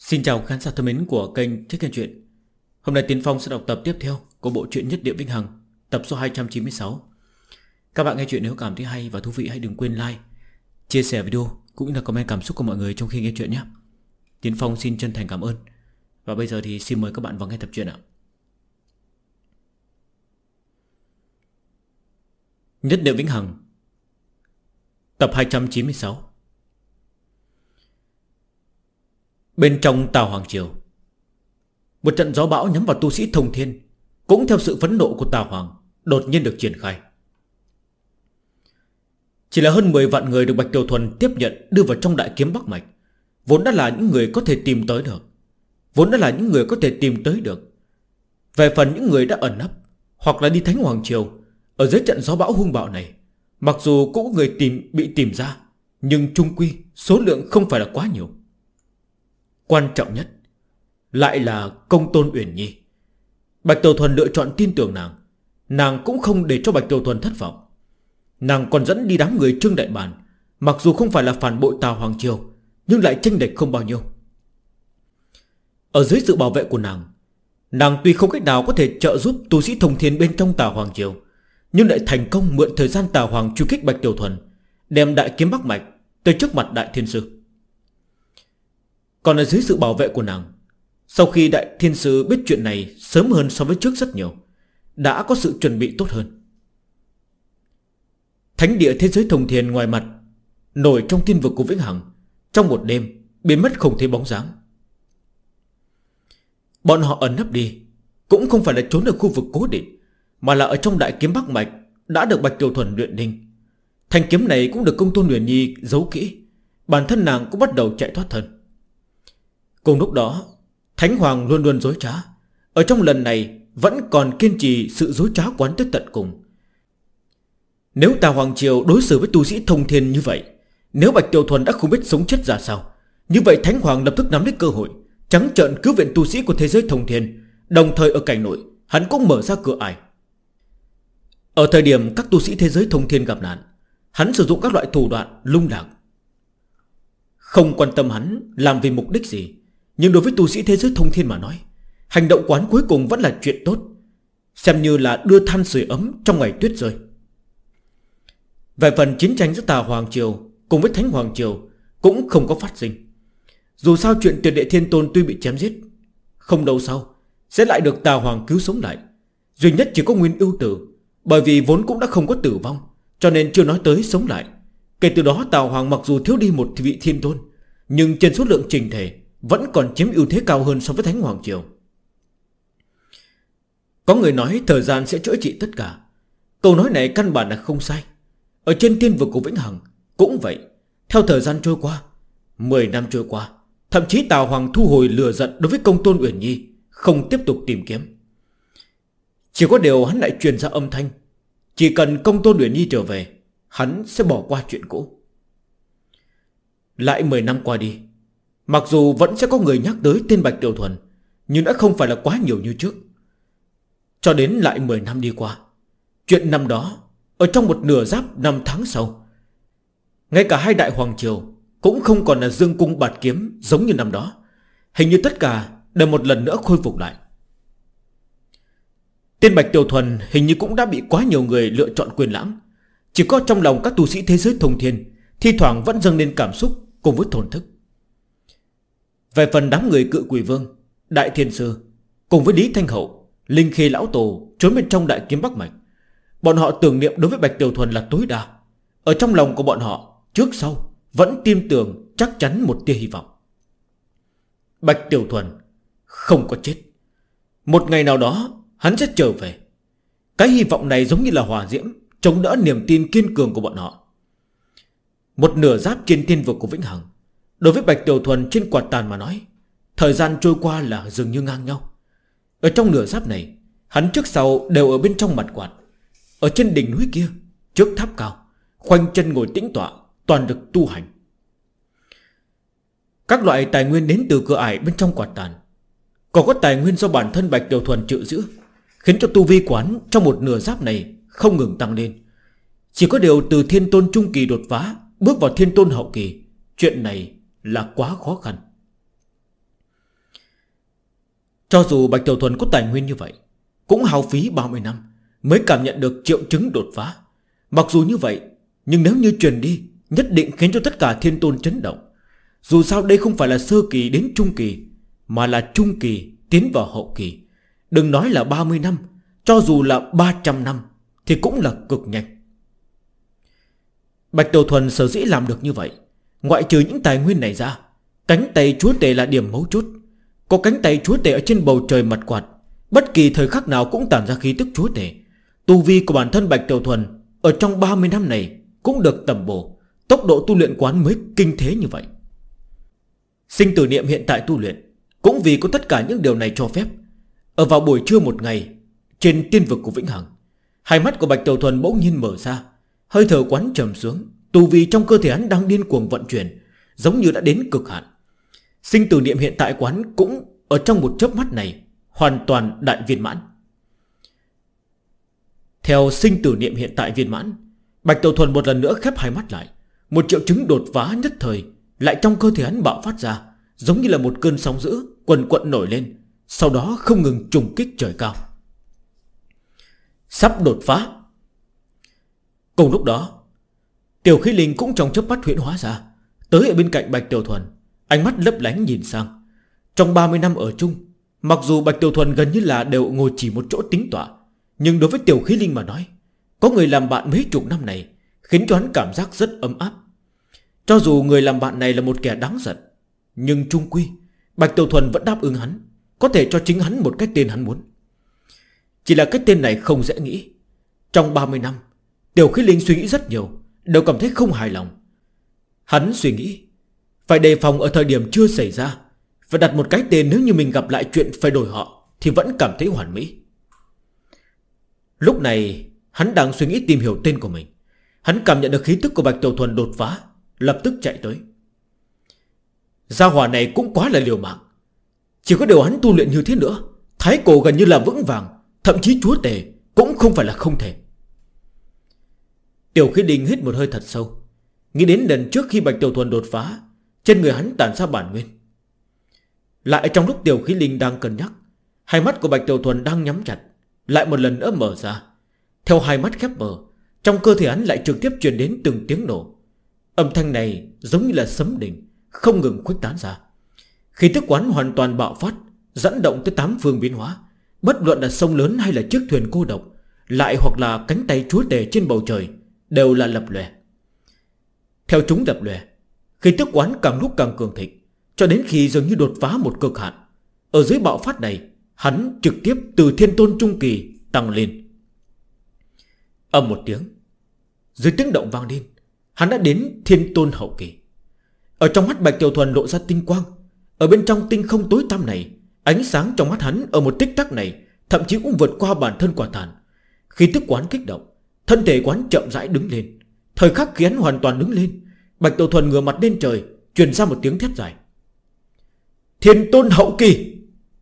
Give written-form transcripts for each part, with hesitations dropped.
Xin chào khán giả thân mến của kênh Thích Kênh Chuyện. Hôm nay Tiến Phong sẽ đọc tập tiếp theo của bộ truyện Nhất Địa Vĩnh Hằng, tập số 296. Các bạn nghe chuyện nếu cảm thấy hay và thú vị hãy đừng quên like, chia sẻ video cũng như là comment cảm xúc của mọi người trong khi nghe chuyện nhé. Tiến Phong xin chân thành cảm ơn. Và bây giờ thì xin mời các bạn vào nghe tập truyện ạ. Nhất Địa Vĩnh Hằng, tập 296. Bên trong Tào Hoàng Triều, một trận gió bão nhắm vào tu sĩ Thông Thiên cũng theo sự phẫn nộ của Tào Hoàng đột nhiên được triển khai. Chỉ là hơn 10 vạn người được Bạch Tiểu Thuần tiếp nhận đưa vào trong Đại Kiếm Bắc Mạch, vốn đã là những người có thể tìm tới được. Về phần những người đã ẩn nấp hoặc là đi Thánh Hoàng Triều ở dưới trận gió bão hung bạo này, mặc dù cũng có người bị tìm ra, nhưng chung quy số lượng không phải là quá nhiều. Quan trọng nhất lại là Công Tôn Uyển Nhi. Bạch Tiểu Thuần lựa chọn tin tưởng nàng. Nàng cũng không để cho Bạch Tiểu Thuần thất vọng. Nàng còn dẫn đi đám người Trương Đại Bản, mặc dù không phải là phản bội Tào Hoàng Triều, nhưng lại chênh lệch không bao nhiêu. Ở dưới sự bảo vệ của nàng tuy không cách nào có thể trợ giúp tu sĩ Thông Thiên bên trong Tào Hoàng Triều, nhưng lại thành công mượn thời gian Tào Hoàng truy kích Bạch Tiểu Thuần, đem Đại Kiếm Bắc Mạch tới trước mặt Đại Thiên Sư. Còn ở dưới sự bảo vệ của nàng, sau khi Đại Thiên Sư biết chuyện này sớm hơn so với trước rất nhiều, đã có sự chuẩn bị tốt hơn. Thánh địa thế giới Thông Thiên ngoài mặt nổi trong thiên vực của Vĩnh Hằng, trong một đêm biến mất không thấy bóng dáng. Bọn họ ẩn nấp đi cũng không phải là trốn ở khu vực cố định, mà là ở trong Đại Kiếm Bắc Mạch đã được Bạch Tiểu Thuần luyện đinh. Thanh kiếm này cũng được Công Tôn Uyển Nhi giấu kỹ, bản thân nàng cũng bắt đầu chạy thoát thân. Cùng lúc đó, Thánh Hoàng luôn luôn dối trá, ở trong lần này vẫn còn kiên trì sự dối trá quán tới tận cùng. Nếu Tào Hoàng Triều đối xử với tu sĩ Thông Thiên như vậy, nếu Bạch Tiểu Thuần đã không biết sống chết ra sao, như vậy Thánh Hoàng lập tức nắm lấy cơ hội trắng trợn cứu viện tu sĩ của thế giới Thông Thiên. Đồng thời ở cảnh nội, hắn cũng mở ra cửa ải. Ở thời điểm các tu sĩ thế giới Thông Thiên gặp nạn, hắn sử dụng các loại thủ đoạn lung lạc. Không quan tâm hắn làm vì mục đích gì, nhưng đối với tu sĩ thế giới Thông Thiên mà nói, hành động quán cuối cùng vẫn là chuyện tốt, xem như là đưa than sưởi ấm trong ngày tuyết rơi. Về phần chiến tranh giữa Tào Hoàng Triều cùng với Thánh Hoàng Triều cũng không có phát sinh. Dù sao chuyện Tuyệt Địa Thiên Tôn tuy bị chém giết, không lâu sau sẽ lại được Tào Hoàng cứu sống lại. Duy nhất chỉ có Nguyên Ưu Tử, bởi vì vốn cũng đã không có tử vong, cho nên chưa nói tới sống lại. Kể từ đó Tào Hoàng mặc dù thiếu đi một vị thiên tôn, nhưng trên số lượng trình thể vẫn còn chiếm ưu thế cao hơn so với Thánh Hoàng Triều. Có người nói thời gian sẽ chữa trị tất cả. Câu nói này căn bản là không sai. Ở trên thiên vực của Vĩnh Hằng cũng vậy. Theo thời gian trôi qua, 10 năm trôi qua, thậm chí Tào Hoàng thu hồi lửa giận đối với Công Tôn Uyển Nhi, không tiếp tục tìm kiếm. Chỉ có điều hắn lại truyền ra âm thanh, chỉ cần Công Tôn Uyển Nhi trở về, hắn sẽ bỏ qua chuyện cũ. Lại 10 năm qua đi, mặc dù vẫn sẽ có người nhắc tới tên Bạch Tiểu Thuần, nhưng đã không phải là quá nhiều như trước. Cho đến lại 10 năm đi qua, chuyện năm đó ở trong một nửa giáp năm tháng sau, ngay cả hai Đại Hoàng Triều cũng không còn là dương cung bạt kiếm giống như năm đó. Hình như tất cả đều một lần nữa khôi phục lại. Tên Bạch Tiểu Thuần hình như cũng đã bị quá nhiều người lựa chọn quyền lãng. Chỉ có trong lòng các tu sĩ thế giới Thông Thiên thi thoảng vẫn dâng lên cảm xúc cùng với thổn thức. Về phần đám người Cự Quỷ Vương, Đại Thiên Sư cùng với Lý Thanh Hậu, Linh Khê Lão Tổ trốn bên trong Đại Kiếm Bắc Mạch, bọn họ tưởng niệm đối với Bạch Tiểu Thuần là tối đa. Ở trong lòng của bọn họ trước sau vẫn tin tưởng chắc chắn một tia hy vọng. Bạch Tiểu Thuần không có chết, một ngày nào đó hắn sẽ trở về. Cái hy vọng này giống như là hỏa diễm chống đỡ niềm tin kiên cường của bọn họ. Một nửa giáp trên thiên vực của Vĩnh Hằng, đối với Bạch Tiểu Thuần trên quạt tàn mà nói, thời gian trôi qua là dường như ngang nhau. Ở trong nửa giáp này, hắn trước sau đều ở bên trong mặt quạt. Ở trên đỉnh núi kia, trước tháp cao, khoanh chân ngồi tĩnh tọa, toàn lực tu hành. Các loại tài nguyên đến từ cửa ải bên trong quạt tàn, còn có tài nguyên do bản thân Bạch Tiểu Thuần trự giữ, khiến cho tu vi quán trong một nửa giáp này không ngừng tăng lên. Chỉ có điều từ thiên tôn trung kỳ đột phá bước vào thiên tôn hậu kỳ, chuyện này là quá khó khăn. Cho dù Bạch Tiểu Thuần có tài nguyên như vậy, cũng hao phí 30 năm mới cảm nhận được triệu chứng đột phá. Mặc dù như vậy, nhưng nếu như truyền đi, nhất định khiến cho tất cả thiên tôn chấn động. Dù sao đây không phải là sơ kỳ đến trung kỳ, mà là trung kỳ tiến vào hậu kỳ. Đừng nói là 30 năm, cho dù là 300 năm thì cũng là cực nhanh. Bạch Tiểu Thuần sở dĩ làm được như vậy, ngoại trừ những tài nguyên này ra, cánh tay chúa tể là điểm mấu chốt. Có cánh tay chúa tể ở trên bầu trời mặt quạt, bất kỳ thời khắc nào cũng tản ra khí tức chúa tể. Tu vi của bản thân Bạch Tiểu Thuần ở trong 30 năm này cũng được tầm bổ, tốc độ tu luyện quán mới kinh thế như vậy. Sinh tử niệm hiện tại tu luyện cũng vì có tất cả những điều này cho phép. Ở vào buổi trưa một ngày, trên tiên vực của Vĩnh Hằng, hai mắt của Bạch Tiểu Thuần bỗng nhiên mở ra, hơi thở quán trầm xuống. Tu vi trong cơ thể hắn đang điên cuồng vận chuyển, giống như đã đến cực hạn. Sinh tử niệm hiện tại quán cũng ở trong một chớp mắt này hoàn toàn đại viên mãn. Theo sinh tử niệm hiện tại viên mãn, Bạch Tiểu Thuần một lần nữa khép hai mắt lại. Một triệu chứng đột phá nhất thời lại trong cơ thể hắn bạo phát ra, giống như là một cơn sóng dữ quần quận nổi lên, sau đó không ngừng trùng kích trời cao. Sắp đột phá. Cùng lúc đó, Tiểu Khí Linh cũng trong chớp mắt huyễn hóa ra, tới ở bên cạnh Bạch Tiểu Thuần, ánh mắt lấp lánh nhìn sang. Trong 30 năm ở chung, mặc dù Bạch Tiểu Thuần gần như là đều ngồi chỉ một chỗ tính tọa, nhưng đối với Tiểu Khí Linh mà nói, có người làm bạn mấy chục năm này khiến cho hắn cảm giác rất ấm áp. Cho dù người làm bạn này là một kẻ đáng giận, nhưng chung quy Bạch Tiểu Thuần vẫn đáp ứng hắn, có thể cho chính hắn một cái tên hắn muốn. Chỉ là cái tên này không dễ nghĩ. Trong 30 năm, Tiểu Khí Linh suy nghĩ rất nhiều, đều cảm thấy không hài lòng. Hắn suy nghĩ phải đề phòng ở thời điểm chưa xảy ra, phải đặt một cái tên nếu như mình gặp lại chuyện phải đổi họ thì vẫn cảm thấy hoàn mỹ. Lúc này hắn đang suy nghĩ tìm hiểu tên của mình. Hắn cảm nhận được khí tức của Bạch Tiểu Thuần đột phá, lập tức chạy tới. Gia hỏa này cũng quá là liều mạng. Chỉ có điều hắn tu luyện như thế nữa, thái cổ gần như là vững vàng, thậm chí chúa tể cũng không phải là không thể. Tiểu Khí Linh hít một hơi thật sâu, nghĩ đến lần trước khi Bạch Tiểu Thuần đột phá, trên người hắn tản ra bản nguyên. Lại trong lúc Tiểu Khí Linh đang cân nhắc, hai mắt của Bạch Tiểu Thuần đang nhắm chặt lại một lần nữa mở ra. Theo hai mắt khép mở, trong cơ thể hắn lại trực tiếp truyền đến từng tiếng nổ. Âm thanh này giống như là sấm đình, không ngừng khuếch tán ra. Khí tức quán hoàn toàn bạo phát, dẫn động tới 8 phương biến hóa. Bất luận là sông lớn hay là chiếc thuyền cô độc, lại hoặc là cánh tay chúa tể trên bầu trời, đều là lập lòe. Theo chúng lập lòe, khí tức quán càng lúc càng cường thịnh, cho đến khi dường như đột phá một cực hạn. Ở dưới bạo phát này, hắn trực tiếp từ thiên tôn trung kỳ tăng lên. Âm một tiếng, dưới tiếng động vang lên, hắn đã đến thiên tôn hậu kỳ. Ở trong mắt Bạch Tiểu Thuần lộ ra tinh quang. Ở bên trong tinh không tối tăm này, ánh sáng trong mắt hắn ở một tích tắc này thậm chí cũng vượt qua bản thân quả tàn. Khi tức quán kích động, thân thể quán chậm rãi đứng lên. Thời khắc khi hắn hoàn toàn đứng lên, Bạch Tiểu Thuần ngửa mặt lên trời, truyền ra một tiếng thét dài. Thiên tôn hậu kỳ.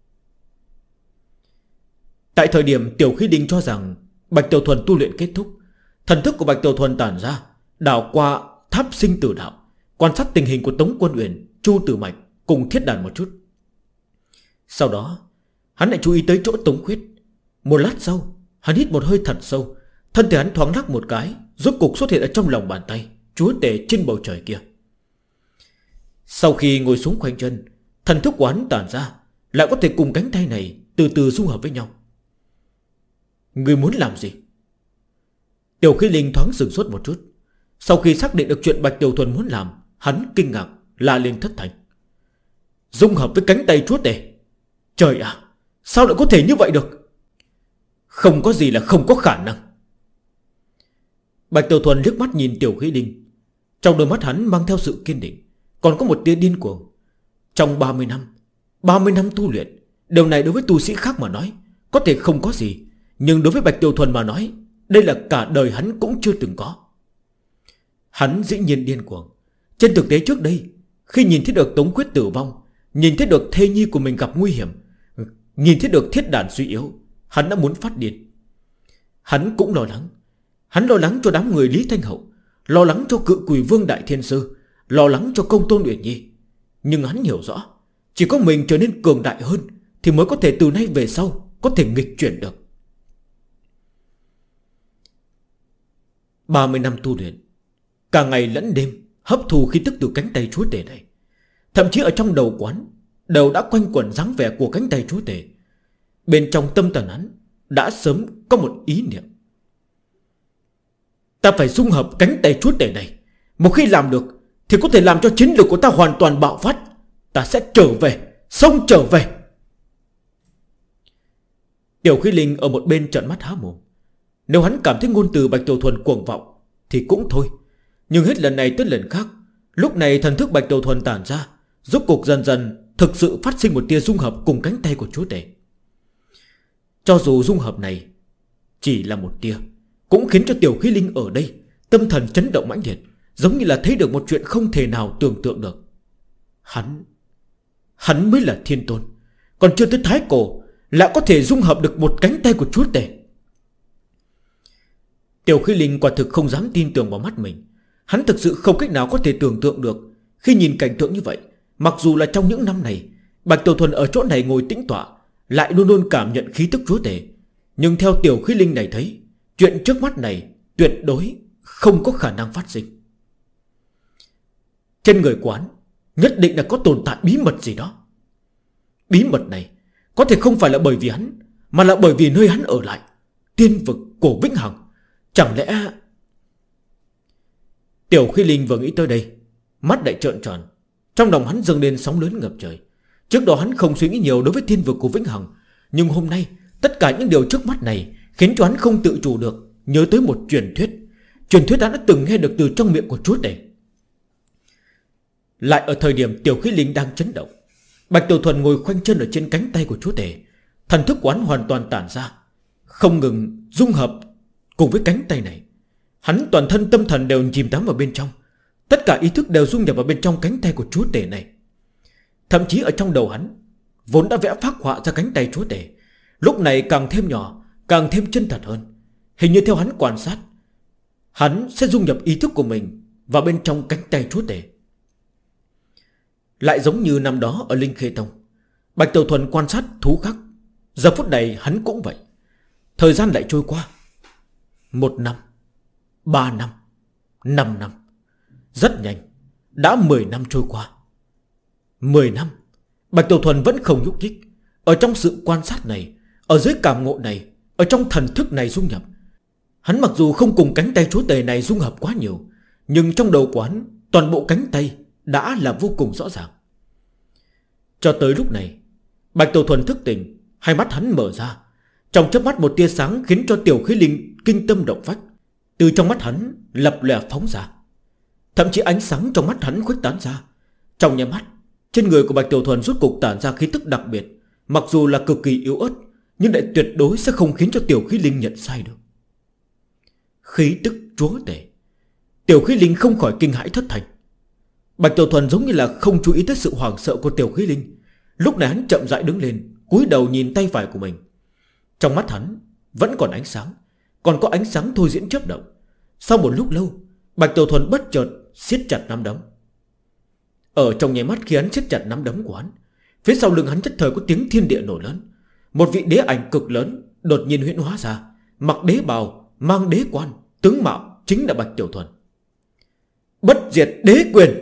Tại thời điểm Tiểu Khí Linh cho rằng Bạch Tiểu Thuần tu luyện kết thúc, thần thức của Bạch Tiểu Thuần tản ra, đảo qua tháp sinh tử đạo, quan sát tình hình của Tống Quân Uyển, Chu Tử Mạch cùng Thiết Đàn một chút. Sau đó hắn lại chú ý tới chỗ Tống Khuyết. Một lát sau, hắn hít một hơi thật sâu, thân thể hắn thoáng lắc một cái, rốt cục xuất hiện ở trong lòng bàn tay chúa tể trên bầu trời kia. Sau khi ngồi xuống khoanh chân, thần thức của hắn tản ra, lại có thể cùng cánh tay này từ từ dung hợp với nhau. Người muốn làm gì? Tiểu Khí Linh thoáng sửng sốt một chút. Sau khi xác định được chuyện Bạch Tiểu Thuần muốn làm, hắn kinh ngạc la lên thất thành. Dung hợp với cánh tay chúa tể? Trời ạ, sao lại có thể như vậy được? Không có gì là không có khả năng. Bạch Tiểu Thuần liếc mắt nhìn Tiểu Khí Linh, trong đôi mắt hắn mang theo sự kiên định, còn có một tia điên cuồng. Trong 30 năm tu luyện, điều này đối với tu sĩ khác mà nói có thể không có gì, nhưng đối với Bạch Tiểu Thuần mà nói, đây là cả đời hắn cũng chưa từng có. Hắn dĩ nhiên điên cuồng. Trên thực tế trước đây, khi nhìn thấy được Tống Khuyết tử vong, nhìn thấy được thê nhi của mình gặp nguy hiểm, nhìn thấy được Thiết Đàn suy yếu, hắn đã muốn phát điên. Hắn cũng lo lắng. Hắn lo lắng cho đám người Lý Thanh Hậu, lo lắng cho Cự Quỷ Vương Đại Thiên Sư, lo lắng cho Công Tôn Uyển Nhi. Nhưng hắn hiểu rõ, chỉ có mình trở nên cường đại hơn, thì mới có thể từ nay về sau có thể nghịch chuyển được. 30 năm tu luyện, cả ngày lẫn đêm hấp thu khí tức từ cánh tay chúa tể này. Thậm chí ở trong đầu quán đều đã quanh quẩn dáng vẻ của cánh tay chúa tể. Bên trong tâm thần hắn đã sớm có một ý niệm: ta phải dung hợp cánh tay chúa tể này. Một khi làm được thì có thể làm cho chiến lược của ta hoàn toàn bạo phát. Ta sẽ trở về, xông trở về. Tiểu Khí Linh ở một bên trợn mắt há mồm. Nếu hắn cảm thấy ngôn từ Bạch Tiểu Thuần cuồng vọng thì cũng thôi, nhưng hết lần này tới lần khác, lúc này thần thức Bạch Tiểu Thuần tản ra, rốt cuộc dần dần thực sự phát sinh một tia dung hợp cùng cánh tay của chúa tể. Cho dù dung hợp này chỉ là một tia, cũng khiến cho Tiểu Khí Linh ở đây tâm thần chấn động mãnh liệt, giống như là thấy được một chuyện không thể nào tưởng tượng được. Hắn mới là thiên tôn, còn chưa tới thái cổ lại có thể dung hợp được một cánh tay của chúa tể. Tiểu Khí Linh quả thực không dám tin tưởng vào mắt mình. Hắn thực sự không cách nào có thể tưởng tượng được. Khi nhìn cảnh tượng như vậy, mặc dù là trong những năm này Bạch Tiểu Thuần ở chỗ này ngồi tĩnh tọa, lại luôn luôn cảm nhận khí tức chúa tể, nhưng theo Tiểu Khí Linh này thấy, chuyện trước mắt này tuyệt đối không có khả năng phát sinh. Trên người quán nhất định là có tồn tại bí mật gì đó. Bí mật này có thể không phải là bởi vì hắn, mà là bởi vì nơi hắn ở lại, tiên vực của Vĩnh Hằng. Chẳng lẽ... Tiểu Khí Linh vừa nghĩ tới đây, mắt lại trợn tròn. Trong lòng hắn dâng lên sóng lớn ngập trời. Trước đó hắn không suy nghĩ nhiều đối với tiên vực của Vĩnh Hằng, nhưng hôm nay tất cả những điều trước mắt này khiến cho hắn không tự chủ được nhớ tới một truyền thuyết. Truyền thuyết hắn đã từng nghe được từ trong miệng của chúa tể. Lại ở thời điểm Tiểu Khí Linh đang chấn động, Bạch Tiểu Thuần ngồi khoanh chân ở trên cánh tay của chúa tể. Thần thức quán hoàn toàn tản ra, không ngừng dung hợp cùng với cánh tay này. Hắn toàn thân tâm thần đều chìm đắm vào bên trong, tất cả ý thức đều dung nhập vào bên trong cánh tay của chúa tể này. Thậm chí ở trong đầu hắn vốn đã vẽ phác họa ra cánh tay chúa tể, lúc này càng thêm nhỏ, càng thêm chân thật hơn. Hình như theo hắn quan sát, hắn sẽ dung nhập ý thức của mình vào bên trong cánh tay chúa tể. Lại giống như năm đó ở Linh Khê Tông, Bạch Tiểu Thuần quan sát thú khắc. Giờ phút này hắn cũng vậy. Thời gian lại trôi qua 1 năm, 3 năm, 5 năm. Rất nhanh, đã 10 năm trôi qua. 10 năm, Bạch Tiểu Thuần vẫn không nhúc nhích. Ở trong sự quan sát này, ở dưới cảm ngộ này, ở trong thần thức này dung nhập. Hắn mặc dù không cùng cánh tay chúa tể này dung hợp quá nhiều, nhưng trong đầu quán toàn bộ cánh tay đã là vô cùng rõ ràng. Cho tới lúc này, Bạch Tiểu Thuần thức tỉnh, hai mắt hắn mở ra. Trong chớp mắt một tia sáng khiến cho Tiểu Khí Linh kinh tâm động phách. Từ trong mắt hắn lập lòe phóng ra. Thậm chí ánh sáng trong mắt hắn khuếch tán ra. Trong nháy mắt, trên người của Bạch Tiểu Thuần rốt cục tản ra khí tức đặc biệt. Mặc dù là cực kỳ yếu ớt, nhưng lại tuyệt đối sẽ không khiến cho Tiểu Khí Linh nhận sai được. Khí tức chúa tể. Tiểu Khí Linh không khỏi kinh hãi thất thành. Bạch Tiểu Thuần giống như là không chú ý tới sự hoảng sợ của Tiểu Khí Linh. Lúc này hắn chậm rãi đứng lên, cúi đầu nhìn tay phải của mình. Trong mắt hắn vẫn còn ánh sáng, còn có ánh sáng thôi diễn chớp động. Sau một lúc lâu, Bạch Tiểu Thuần bất chợt siết chặt nắm đấm. Ở trong nháy mắt khi hắn siết chặt nắm đấm của hắn, phía sau lưng hắn nhất thời có tiếng thiên địa nổ lớn. Một vị đế ảnh cực lớn đột nhiên huyễn hóa ra, mặc đế bào, mang đế quan, tướng mạo chính là Bạch Tiểu Thuần. Bất diệt đế quyền.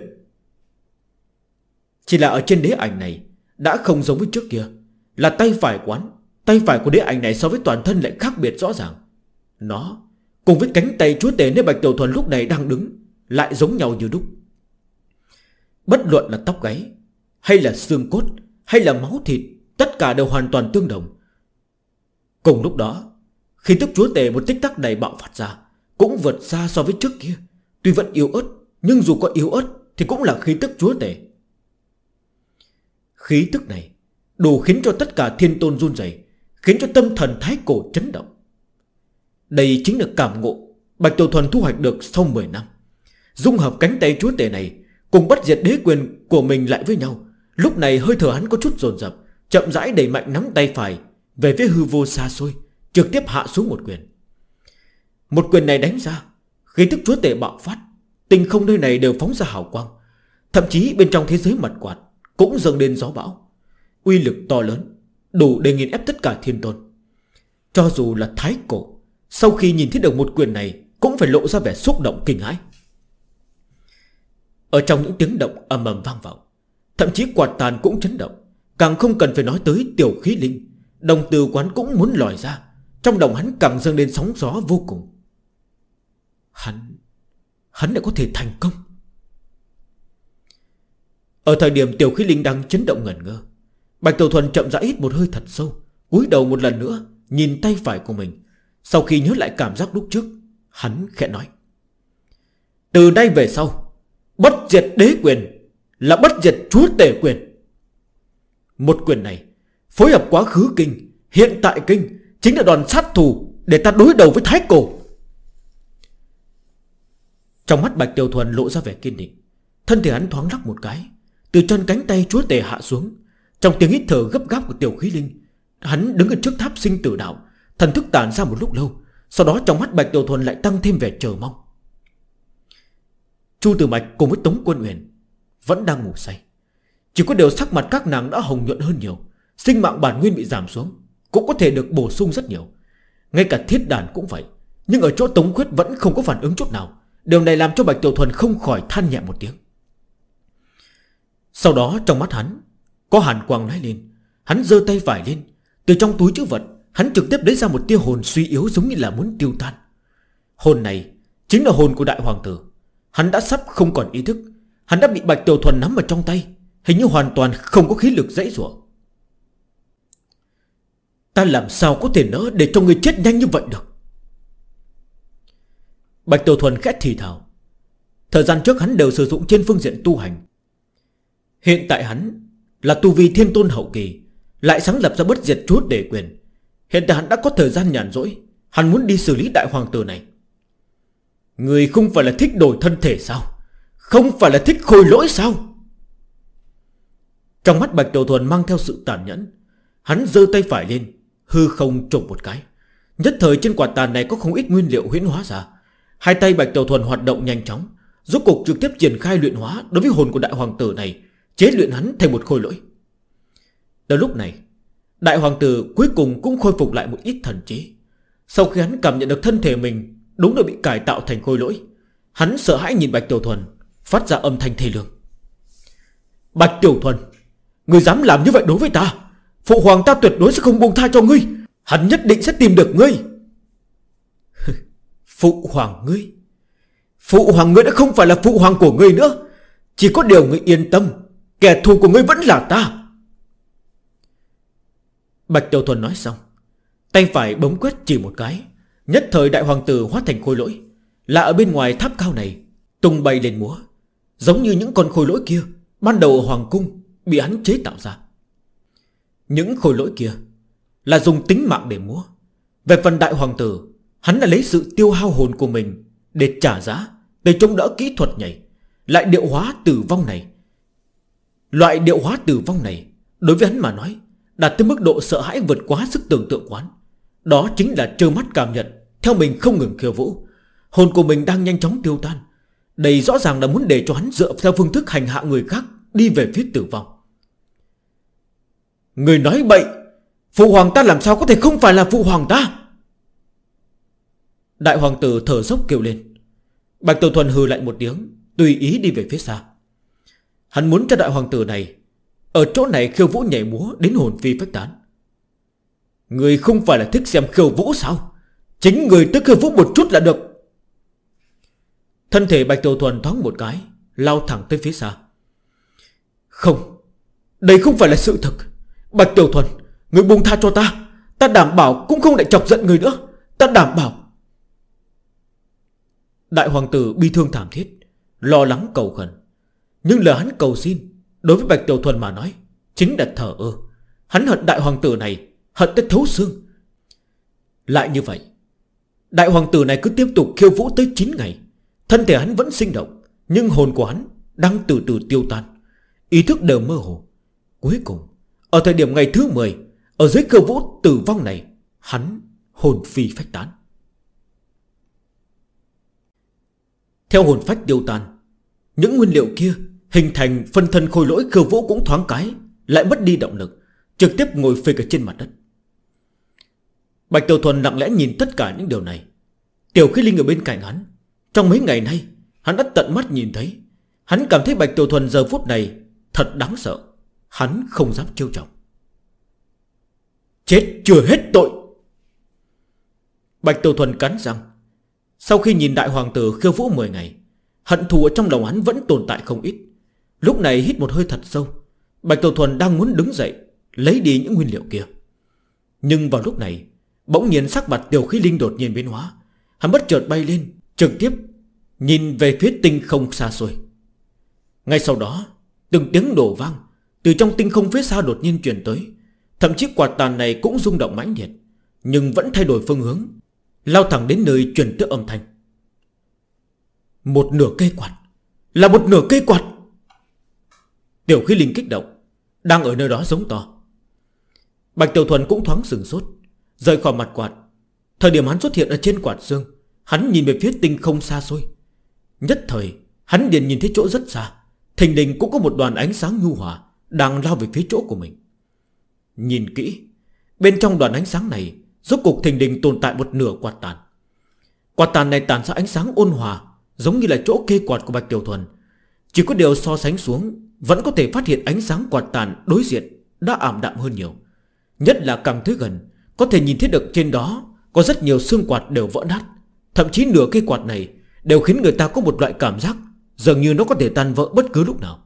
Chỉ là ở trên đế ảnh này đã không giống với trước kia, là tay phải quán. Tay phải của đế ảnh này so với toàn thân lại khác biệt rõ ràng. Nó cùng với cánh tay chúa tể nơi Bạch Tiểu Thuần lúc này đang đứng lại giống nhau như đúc. Bất luận là tóc gáy, hay là xương cốt, hay là máu thịt, tất cả đều hoàn toàn tương đồng. Cùng lúc đó, khí tức chúa tể một tích tắc này bạo phát ra, cũng vượt xa so với trước kia. Tuy vẫn yếu ớt, nhưng dù có yếu ớt thì cũng là khí tức chúa tể. Khí tức này đủ khiến cho tất cả thiên tôn run rẩy, khiến cho tâm thần thái cổ chấn động. Đây chính là cảm ngộ Bạch Tiểu Thuần thu hoạch được sau 10 năm. Dung hợp cánh tay chúa tể này cùng bất diệt đế quyền của mình lại với nhau. Lúc này hơi thở hắn có chút dồn dập, chậm rãi đẩy mạnh nắm tay phải về phía hư vô xa xôi, trực tiếp hạ xuống một quyền. Một quyền này đánh ra, khí tức chúa tể bạo phát, tinh không nơi này đều phóng ra hào quang. Thậm chí bên trong thế giới mật quạt cũng dâng lên gió bão. Uy lực to lớn, đủ để nghiền ép tất cả thiên tôn. Cho dù là thái cổ, sau khi nhìn thấy được một quyền này cũng phải lộ ra vẻ xúc động kinh hãi. Ở trong những tiếng động ầm ầm vang vọng, thậm chí quạt tàn cũng chấn động. Càng không cần phải nói tới Tiểu Khí Linh. Đồng tử quán cũng muốn lòi ra. Trong lòng hắn càng dâng lên sóng gió vô cùng. Hắn đã có thể thành công. Ở thời điểm Tiểu Khí Linh đang chấn động ngẩn ngơ, Bạch Tiểu Thuần chậm rãi hít một hơi thật sâu, cúi đầu một lần nữa nhìn tay phải của mình. Sau khi nhớ lại cảm giác lúc trước, hắn khẽ nói: từ nay về sau, bất diệt đế quyền là bất diệt chúa tể quyền. Một quyền này phối hợp quá khứ kinh, hiện tại kinh, chính là đòn sát thủ để ta đối đầu với thái cổ. Trong mắt Bạch Tiểu Thuần lộ ra vẻ kiên định. Thân thể hắn thoáng lắc một cái, từ chân cánh tay chúa tể hạ xuống. Trong tiếng hít thở gấp gáp của Tiểu Khí Linh, hắn đứng ở trước tháp sinh tử đạo, thần thức tản ra một lúc lâu. Sau đó trong mắt Bạch Tiểu Thuần lại tăng thêm vẻ chờ mong. Chu Tử Mạch cùng với Tống Quân Uyển vẫn đang ngủ say. Chỉ có điều sắc mặt các nàng đã hồng nhuận hơn nhiều, sinh mạng bản nguyên bị giảm xuống, cũng có thể được bổ sung rất nhiều. Ngay cả Thiết Đàn cũng vậy. Nhưng ở chỗ Tống Khuyết vẫn không có phản ứng chút nào. Điều này làm cho Bạch Tiểu Thuần không khỏi than nhẹ một tiếng. Sau đó trong mắt hắn có hàn quang lóe lên. Hắn giơ tay phải lên, từ trong túi trữ vật hắn trực tiếp lấy ra một tia hồn suy yếu, giống như là muốn tiêu tan. Hồn này chính là hồn của Đại Hoàng Tử. Hắn đã sắp không còn ý thức. Hắn đã bị Bạch Tiểu Thuần nắm ở trong tay, hình như hoàn toàn không có khí lực dãy giụa. Ta làm sao có thể nỡ để cho người chết nhanh như vậy được? Bạch Tiểu Thuần khẽ thì thào. Thời gian trước hắn đều sử dụng trên phương diện tu hành. Hiện tại hắn là tu vi thiên tôn hậu kỳ, lại sáng lập ra bất diệt chúa tể quyền. Hiện tại hắn đã có thời gian nhàn rỗi, hắn muốn đi xử lý Đại Hoàng Tử này. Người không phải là thích đổi thân thể sao? Không phải là thích khôi lỗi sao? Trong mắt Bạch Tiểu Thuần mang theo sự tàn nhẫn. Hắn giơ tay phải lên, hư không trộm một cái. Nhất thời trên quả tàn này có không ít nguyên liệu huyễn hóa ra. Hai tay Bạch Tiểu Thuần hoạt động nhanh chóng, rốt cuộc trực tiếp triển khai luyện hóa đối với hồn của Đại Hoàng Tử này, chế luyện hắn thành một khôi lỗi. Đến lúc này, Đại Hoàng Tử cuối cùng cũng khôi phục lại một ít thần trí. Sau khi hắn cảm nhận được thân thể mình đúng là bị cải tạo thành khôi lỗi, hắn sợ hãi nhìn Bạch Tiểu Thuần, phát ra âm thanh thê lương. Bạch Tiểu Thuần, ngươi dám làm như vậy đối với ta? Phụ hoàng ta tuyệt đối sẽ không buông tha cho ngươi. Hắn nhất định sẽ tìm được ngươi. Phụ hoàng ngươi? Phụ hoàng ngươi đã không phải là phụ hoàng của ngươi nữa. Chỉ có điều ngươi yên tâm, kẻ thù của ngươi vẫn là ta. Bạch Tiểu Thuần nói xong, tay phải bấm quyết chỉ một cái. Nhất thời Đại Hoàng Tử hóa thành khôi lỗi, là ở bên ngoài tháp cao này tung bay lên múa, giống như những con khôi lỗi kia ban đầu ở Hoàng Cung bị hắn chế tạo ra. Những khôi lỗi kia là dùng tính mạng để múa. Về phần Đại Hoàng Tử, hắn đã lấy sự tiêu hao hồn của mình để trả giá, để chống đỡ kỹ thuật nhảy, lại điệu hóa tử vong này. Loại điệu hóa tử vong này đối với hắn mà nói đạt tới mức độ sợ hãi vượt quá sức tưởng tượng quán. Đó chính là trơ mắt cảm nhận theo mình không ngừng khiêu vũ, hồn của mình đang nhanh chóng tiêu tan. Đây rõ ràng là muốn để cho hắn dựa theo phương thức hành hạ người khác đi về phía tử vong. Người nói bậy, phụ hoàng ta làm sao có thể không phải là phụ hoàng ta? Đại Hoàng Tử thở dốc kêu lên. Bạch Tiểu Thuần hừ lại một tiếng, tùy ý đi về phía xa. Hắn muốn cho Đại Hoàng Tử này ở chỗ này khiêu vũ nhảy múa đến hồn phi phách tán. Người không phải là thích xem khiêu vũ sao? Chính người tới khiêu vũ một chút là được. Thân thể Bạch Tiểu Thuần thoáng một cái, lao thẳng tới phía xa. Không, đây không phải là sự thật. Bạch Tiểu Thuần, người buông tha cho ta. Ta đảm bảo cũng không lại chọc giận người nữa. Ta đảm bảo. Đại Hoàng Tử bi thương thảm thiết, lo lắng cầu khẩn. Nhưng lời hắn cầu xin đối với Bạch Tiểu Thuần mà nói chính là thờ ơ. Hắn hận Đại Hoàng Tử này, hận tới thấu xương. Lại như vậy, Đại Hoàng Tử này cứ tiếp tục khiêu vũ tới 9 ngày. Thân thể hắn vẫn sinh động, nhưng hồn của hắn đang từ từ tiêu tan, ý thức đều mơ hồ. Cuối cùng, ở thời điểm ngày thứ 10, ở dưới khiêu vũ tử vong này, hắn hồn phi phách tán. Theo hồn phách tiêu tan, những nguyên liệu kia hình thành phân thân khôi lỗi khiêu vũ cũng thoáng cái lại mất đi động lực, trực tiếp ngồi phịch ở trên mặt đất. Bạch Tiểu Thuần lặng lẽ nhìn tất cả những điều này. Tiểu Khí Linh ở bên cạnh hắn, trong mấy ngày nay hắn đã tận mắt nhìn thấy. Hắn cảm thấy Bạch Tiểu Thuần giờ phút này thật đáng sợ. Hắn không dám trêu chọc. Chết chưa hết tội. Bạch Tiểu Thuần cắn răng. Sau khi nhìn đại hoàng tử khiêu vũ 10 ngày, hận thù ở trong lòng hắn vẫn tồn tại không ít. Lúc này hít một hơi thật sâu. Bạch Tiểu Thuần đang muốn đứng dậy lấy đi những nguyên liệu kia. Nhưng vào lúc này, bỗng nhiên sắc mặt Tiểu Khí Linh đột nhiên biến hóa. Hắn bất chợt bay lên, trực tiếp nhìn về phía tinh không xa xôi. Ngay sau đó, từng tiếng nổ vang từ trong tinh không phía xa đột nhiên truyền tới. Thậm chí quạt tàn này cũng rung động mãnh liệt, nhưng vẫn thay đổi phương hướng, lao thẳng đến nơi truyền tới âm thanh. Một nửa cây quạt, là một nửa cây quạt. Tiểu Khí Linh kích động, đang ở nơi đó giống to. Bạch Tiểu Thuần cũng thoáng sửng sốt, rời khỏi mặt quạt. Thời điểm hắn xuất hiện ở trên quạt xương, hắn nhìn về phía tinh không xa xôi. Nhất thời hắn liền nhìn thấy chỗ rất xa, thình lình cũng có một đoàn ánh sáng nhu hòa đang lao về phía chỗ của mình. Nhìn kỹ, bên trong đoàn ánh sáng này rốt cuộc thình lình tồn tại một nửa quạt tàn. Quạt tàn này tàn ra ánh sáng ôn hòa, giống như là chỗ kê quạt của Bạch Tiểu Thuần. Chỉ có điều so sánh xuống, vẫn có thể phát hiện ánh sáng quạt tàn đối diện đã ảm đạm hơn nhiều. Nhất là càng tới gần, có thể nhìn thấy được trên đó có rất nhiều xương quạt đều vỡ nát. Thậm chí nửa cây quạt này đều khiến người ta có một loại cảm giác dường như nó có thể tan vỡ bất cứ lúc nào.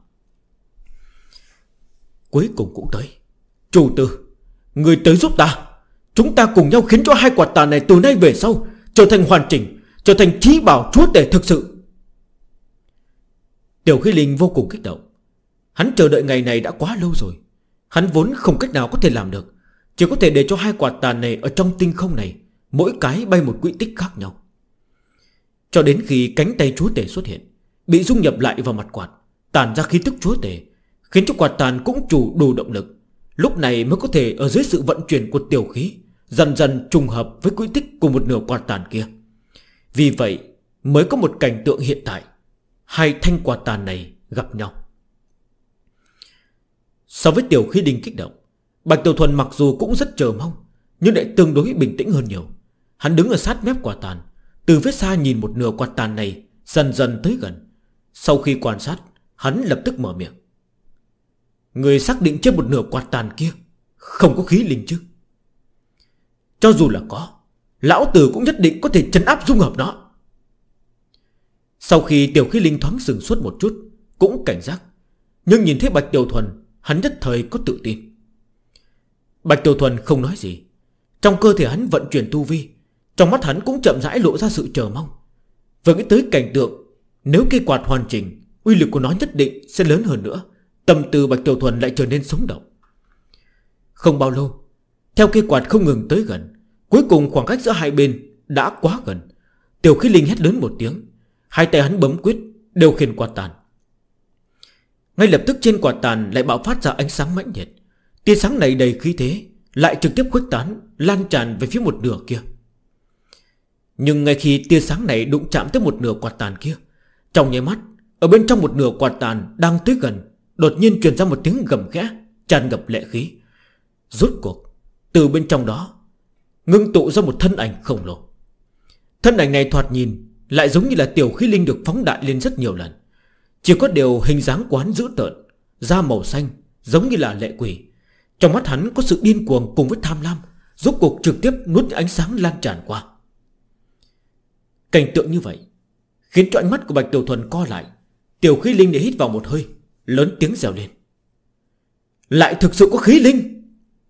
Cuối cùng cũng tới. Chủ tử, người tới giúp ta. Chúng ta cùng nhau khiến cho hai quạt tàn này từ nay về sau trở thành hoàn chỉnh, trở thành chí bảo chúa tể thực sự. Tiểu Khí Linh vô cùng kích động. Hắn chờ đợi ngày này đã quá lâu rồi. Hắn vốn không cách nào có thể làm được, chỉ có thể để cho hai quạt tàn này ở trong tinh không này mỗi cái bay một quỹ tích khác nhau. Cho đến khi cánh tay chúa tể xuất hiện, bị dung nhập lại vào mặt quạt, tàn ra khí tức chúa tể, khiến cho quạt tàn cũng đủ động lực. Lúc này mới có thể ở dưới sự vận chuyển của tiểu khí dần dần trùng hợp với quỹ tích của một nửa quạt tàn kia. Vì vậy mới có một cảnh tượng hiện tại, hai thanh quạt tàn này gặp nhau. So với Tiểu Khí Linh kích động, Bạch Tiểu Thuần mặc dù cũng rất chờ mong, nhưng lại tương đối bình tĩnh hơn nhiều. Hắn đứng ở sát mép quạt tàn, từ phía xa nhìn một nửa quạt tàn này dần dần tới gần. Sau khi quan sát, hắn lập tức mở miệng. Người xác định trên một nửa quạt tàn kia không có khí linh chứ? Cho dù là có, lão tử cũng nhất định có thể trấn áp dung hợp nó. Sau khi Tiểu Khí Linh thoáng sừng suốt một chút, cũng cảnh giác, nhưng nhìn thấy Bạch Tiểu Thuần, hắn nhất thời có tự tin. Bạch Tiểu Thuần không nói gì. Trong cơ thể hắn vận chuyển tu vi, trong mắt hắn cũng chậm rãi lộ ra sự chờ mong. Vừa nghĩ tới cảnh tượng, nếu cây quạt hoàn chỉnh, uy lực của nó nhất định sẽ lớn hơn nữa. Tâm tư Bạch Tiểu Thuần lại trở nên sống động. Không bao lâu, theo cây quạt không ngừng tới gần, cuối cùng khoảng cách giữa hai bên đã quá gần. Tiểu Khí Linh hét lớn một tiếng, hai tay hắn bấm quyết điều khiển quạt tàn. Ngay lập tức trên quạt tàn lại bạo phát ra ánh sáng mãnh liệt. Tia sáng này đầy khí thế, lại trực tiếp khuếch tán, lan tràn về phía một nửa kia. Nhưng ngay khi tia sáng này đụng chạm tới một nửa quạt tàn kia, trong nháy mắt, ở bên trong một nửa quạt tàn đang tới gần, đột nhiên truyền ra một tiếng gầm khẽ, tràn ngập lệ khí. Rốt cuộc, từ bên trong đó ngưng tụ ra một thân ảnh khổng lồ. Thân ảnh này thoạt nhìn lại giống như là Tiểu Khí Linh được phóng đại lên rất nhiều lần. Chỉ có điều hình dáng của hắn dữ tợn, da màu xanh, giống như là lệ quỷ. Trong mắt hắn có sự điên cuồng cùng với tham lam, rốt cuộc trực tiếp nuốt ánh sáng lan tràn qua. Cảnh tượng như vậy khiến cho ánh mắt của Bạch Tiểu Thuần co lại. Tiểu Khí Linh để hít vào một hơi, lớn tiếng reo lên. Lại thực sự có khí linh.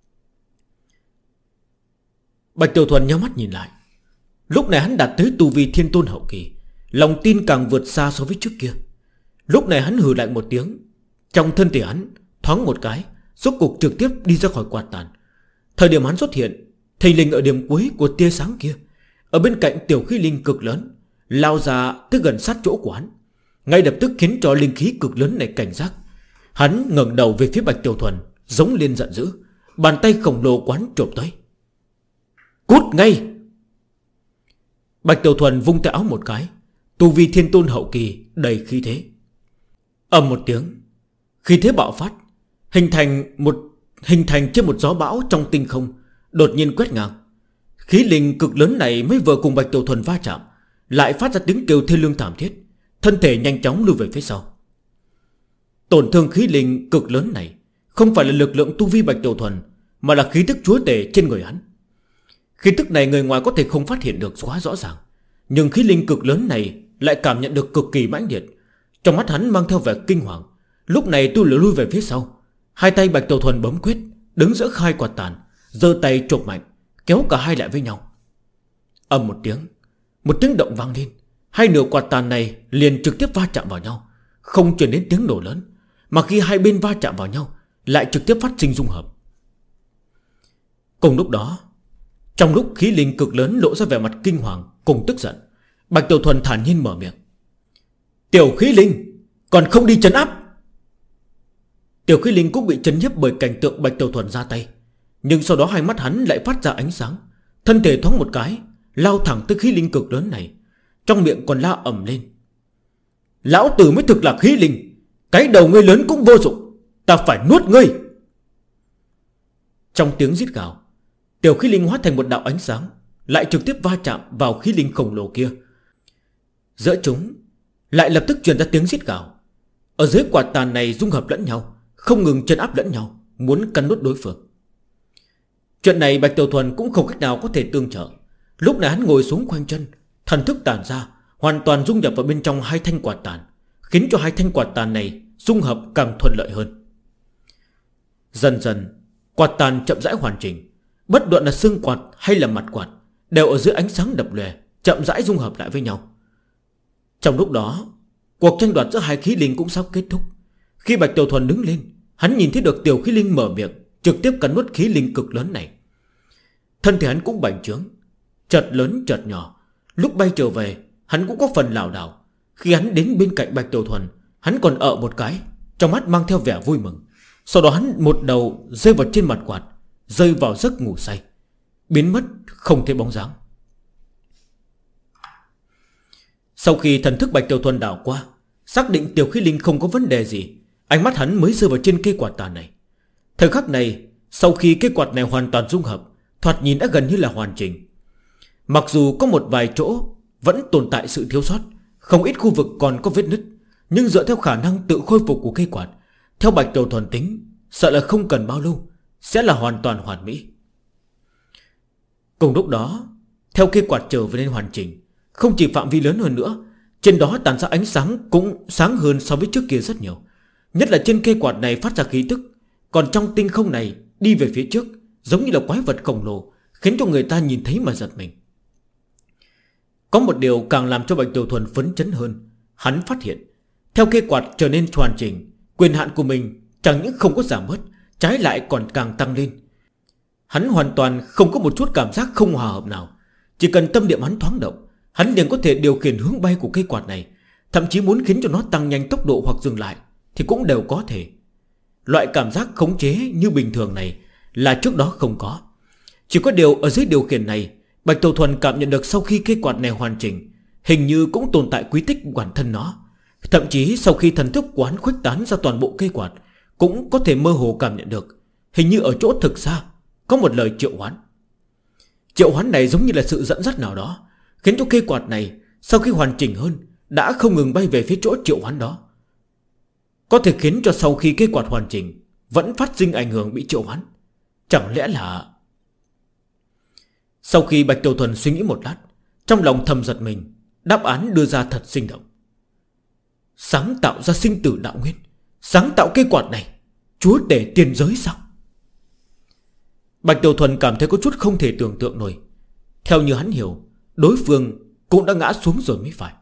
Bạch Tiểu Thuần nhắm mắt nhìn lại. Lúc này hắn đạt tới tu vi thiên tôn hậu kỳ, lòng tin càng vượt xa so với trước kia. Lúc này hắn hừ lại một tiếng, trong thân thể hắn thoáng một cái, rốt cuộc trực tiếp đi ra khỏi quạt tàn. Thời điểm hắn xuất hiện, thình lình ở điểm cuối của tia sáng kia, ở bên cạnh Tiểu Khí Linh cực lớn lao ra tới gần sát chỗ của hắn, ngay lập tức khiến cho linh khí cực lớn này cảnh giác. Hắn ngẩng đầu về phía Bạch Tiểu Thuần, giống lên giận dữ, bàn tay khổng lồ quán chộp tới. Cút ngay! Bạch Tiểu Thuần vung tay áo một cái, tu vi thiên tôn hậu kỳ đầy khí thế. Ầm một tiếng, khí thế bạo phát, hình thành một hình thành trên một gió bão trong tinh không, đột nhiên quét ngang. Khí linh cực lớn này mới vừa cùng Bạch Tiểu Thuần va chạm, lại phát ra tiếng kêu thê lương thảm thiết, thân thể nhanh chóng lùi về phía sau. Tổn thương khí linh cực lớn này không phải là lực lượng tu vi Bạch Tiểu Thuần, mà là khí tức chúa tể trên người hắn. Khí tức này người ngoài có thể không phát hiện được quá rõ ràng, nhưng khí linh cực lớn này lại cảm nhận được cực kỳ mãnh liệt. Trong mắt hắn mang theo vẻ kinh hoàng, lúc này tu lửa lui về phía sau. Hai tay Bạch Tiểu Thuần bấm quyết, đứng giữa hai quạt tàn, giơ tay chộp mạnh, kéo cả hai lại với nhau. Ầm một tiếng động vang lên. Hai nửa quạt tàn này liền trực tiếp va chạm vào nhau, không truyền đến tiếng nổ lớn, mà khi hai bên va chạm vào nhau lại trực tiếp phát sinh dung hợp. Cùng lúc đó, trong lúc khí linh cực lớn lộ ra vẻ mặt kinh hoàng cùng tức giận, Bạch Tiểu Thuần thản nhiên mở miệng: Tiểu khí linh, còn không đi trấn áp. Tiểu khí linh cũng bị chấn nhiếp bởi cảnh tượng Bạch Tiểu Thuần ra tay, nhưng sau đó hai mắt hắn lại phát ra ánh sáng, thân thể thoáng một cái lao thẳng tới khí linh cực lớn này, trong miệng còn la ầm lên: Lão tử mới thực là khí linh, cái đầu ngươi lớn cũng vô dụng, ta phải nuốt ngươi. Trong tiếng rít gào, tiểu khí linh hóa thành một đạo ánh sáng, lại trực tiếp va chạm vào khí linh khổng lồ kia. Giữa chúng lại lập tức truyền ra tiếng rít gào. Ở dưới quạt tàn này dung hợp lẫn nhau, không ngừng trấn áp lẫn nhau, muốn cắn nuốt đối phương. Chuyện này Bạch Tiểu Thuần cũng không cách nào có thể tương trợ. Lúc này hắn ngồi xuống khoanh chân, thần thức tản ra, hoàn toàn dung nhập vào bên trong hai thanh quạt tàn, khiến cho hai thanh quạt tàn này dung hợp càng thuận lợi hơn. Dần dần, quạt tàn chậm rãi hoàn chỉnh, bất luận là xương quạt hay là mặt quạt đều ở dưới ánh sáng đập lòe, chậm rãi dung hợp lại với nhau. Trong lúc đó, cuộc tranh đoạt giữa hai khí linh cũng sắp kết thúc. Khi Bạch Tiểu Thuần đứng lên, hắn nhìn thấy được tiểu khí linh mở miệng, trực tiếp cắn nuốt khí linh cực lớn này. Thân thể hắn cũng bành trướng, chợt lớn chợt nhỏ. Lúc bay trở về, hắn cũng có phần lảo đảo. Khi hắn đến bên cạnh Bạch Tiểu Thuần, hắn còn ở một cái, trong mắt mang theo vẻ vui mừng. Sau đó hắn một đầu rơi vào trên mặt quạt, rơi vào giấc ngủ say, biến mất không thấy bóng dáng. Sau khi thần thức Bạch Tiểu Thuần đảo qua, xác định tiểu khí linh không có vấn đề gì, ánh mắt hắn mới rơi vào trên cây quạt tàn này. Thời khắc này, sau khi cây quạt này hoàn toàn dung hợp, thoạt nhìn đã gần như là hoàn chỉnh. Mặc dù có một vài chỗ vẫn tồn tại sự thiếu sót, không ít khu vực còn có vết nứt, nhưng dựa theo khả năng tự khôi phục của cây quạt, theo Bạch Tiểu Thuần tính, sợ là không cần bao lâu sẽ là hoàn toàn hoàn mỹ. Cùng lúc đó, theo cây quạt trở về nên hoàn chỉnh, không chỉ phạm vi lớn hơn nữa, trên đó tàn ra ánh sáng cũng sáng hơn so với trước kia rất nhiều. Nhất là trên cây quạt này phát ra khí tức, còn trong tinh không này đi về phía trước giống như là quái vật khổng lồ, khiến cho người ta nhìn thấy mà giật mình. Có một điều càng làm cho Bạch Tiểu Thuần phấn chấn hơn. Hắn phát hiện theo cây quạt trở nên hoàn chỉnh, quyền hạn của mình chẳng những không có giảm bớt, trái lại còn càng tăng lên. Hắn hoàn toàn không có một chút cảm giác không hòa hợp nào. Chỉ cần tâm niệm hắn thoáng động, hắn liền có thể điều khiển hướng bay của cây quạt này. Thậm chí muốn khiến cho nó tăng nhanh tốc độ hoặc dừng lại thì cũng đều có thể. Loại cảm giác khống chế như bình thường này là trước đó không có. Chỉ có điều ở dưới điều khiển này, Bạch Tiểu Thuần cảm nhận được sau khi cây quạt này hoàn chỉnh, hình như cũng tồn tại quy tích bản thân nó. Thậm chí sau khi thần thức quán khuếch tán ra toàn bộ cây quạt, cũng có thể mơ hồ cảm nhận được, hình như ở chỗ thực xa có một lời triệu hoán. Triệu hoán này giống như là sự dẫn dắt nào đó, khiến cho cây quạt này sau khi hoàn chỉnh hơn đã không ngừng bay về phía chỗ triệu hoán đó. Có thể khiến cho sau khi cây quạt hoàn chỉnh vẫn phát sinh ảnh hưởng bị triệu hoán. Chẳng lẽ là... Sau khi Bạch Tiểu Thuần suy nghĩ một lát, trong lòng thầm giật mình, đáp án đưa ra thật sinh động. Sáng tạo ra sinh tử đạo nguyên, sáng tạo cây quạt này, chúa tể tiên giới sao? Bạch Tiểu Thuần cảm thấy có chút không thể tưởng tượng nổi. Theo như hắn hiểu, đối phương cũng đã ngã xuống rồi mới phải.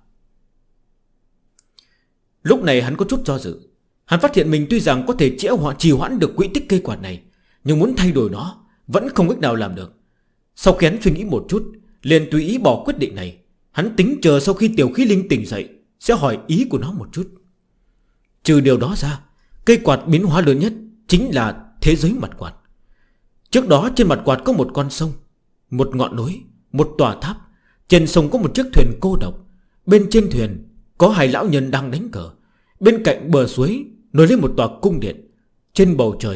Lúc này hắn có chút do dự. Hắn phát hiện mình tuy rằng có thể trì hoãn được quỹ tích cây quạt này, nhưng muốn thay đổi nó vẫn không cách nào làm được. Sau khi hắn suy nghĩ một chút, liền tùy ý bỏ quyết định này. Hắn tính chờ sau khi tiểu khí linh tỉnh dậy sẽ hỏi ý của nó một chút. Trừ điều đó ra, cây quạt biến hóa lớn nhất chính là thế giới mặt quạt. Trước đó trên mặt quạt có một con sông, một ngọn núi, một tòa tháp. Trên sông có một chiếc thuyền cô độc. Bên trên thuyền có hai lão nhân đang đánh cờ. Bên cạnh bờ suối nổi lên một tòa cung điện. Trên bầu trời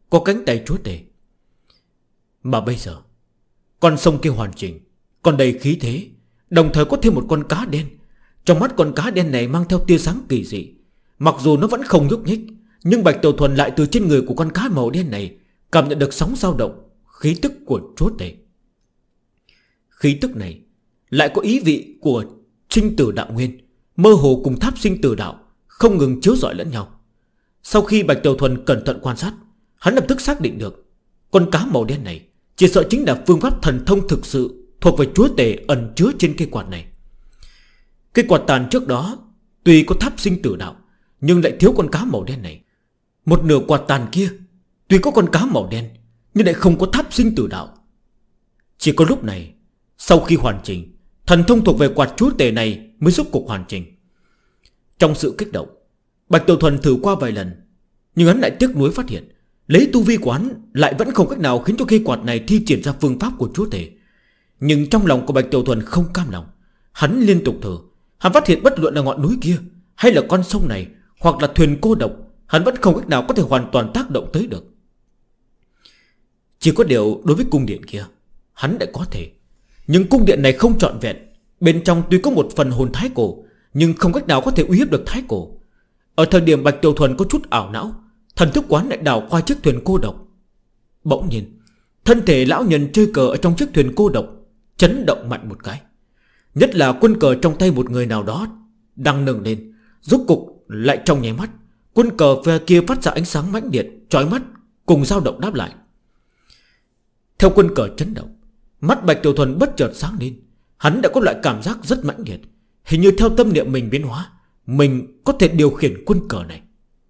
có cánh tay chúa tể. Mà bây giờ con sông kia hoàn chỉnh, còn đầy khí thế, đồng thời có thêm một con cá đen. Trong mắt con cá đen này mang theo tia sáng kỳ dị. Mặc dù nó vẫn không nhúc nhích, nhưng Bạch Tiểu Thuần lại từ trên người của con cá màu đen này cảm nhận được sóng dao động khí tức của chúa tể. Khí tức này lại có ý vị của sinh tử đạo nguyên, mơ hồ cùng tháp sinh tử đạo không ngừng chiếu rọi lẫn nhau. Sau khi Bạch Tiểu Thuần cẩn thận quan sát, hắn lập tức xác định được con cá màu đen này chỉ sợ chính là phương pháp thần thông thực sự thuộc về chúa tể ẩn chứa trên cây quạt này. Cây quạt tàn trước đó tuy có tháp sinh tử đạo, nhưng lại thiếu con cá màu đen này. Một nửa quạt tàn kia tuy có con cá màu đen, nhưng lại không có tháp sinh tử đạo. Chỉ có lúc này, sau khi hoàn chỉnh, thần thông thuộc về quạt chúa tể này mới giúp cuộc hoàn chỉnh. Trong sự kích động, Bạch Tiểu Thuần thử qua vài lần, nhưng hắn lại tiếc nuối phát hiện lấy tu vi của hắn lại vẫn không cách nào khiến cho cây quạt này thi triển ra phương pháp của chúa tể. Nhưng trong lòng của Bạch Tiểu Thuần không cam lòng. Hắn liên tục thử. Hắn phát hiện bất luận là ngọn núi kia, hay là con sông này, hoặc là thuyền cô độc, hắn vẫn không cách nào có thể hoàn toàn tác động tới được. Chỉ có điều đối với cung điện kia, hắn lại có thể. Nhưng cung điện này không trọn vẹn. Bên trong tuy có một phần hồn thái cổ, nhưng không cách nào có thể uy hiếp được thái cổ. Ở thời điểm Bạch Tiểu Thuần có chút ảo não, thần thức quán lại đảo qua chiếc thuyền cô độc. Bỗng nhiên, thân thể lão nhân chơi cờ ở trong chiếc thuyền cô độc chấn động mạnh một cái. Nhất là quân cờ trong tay một người nào đó đang nâng lên, rốt cục lại trong nháy mắt, quân cờ phía kia phát ra ánh sáng mãnh liệt, chói mắt, cùng dao động đáp lại. Theo quân cờ chấn động, mắt Bạch Tiểu Thuần bất chợt sáng lên. Hắn đã có loại cảm giác rất mãnh liệt, hình như theo tâm niệm mình biến hóa, mình có thể điều khiển quân cờ này.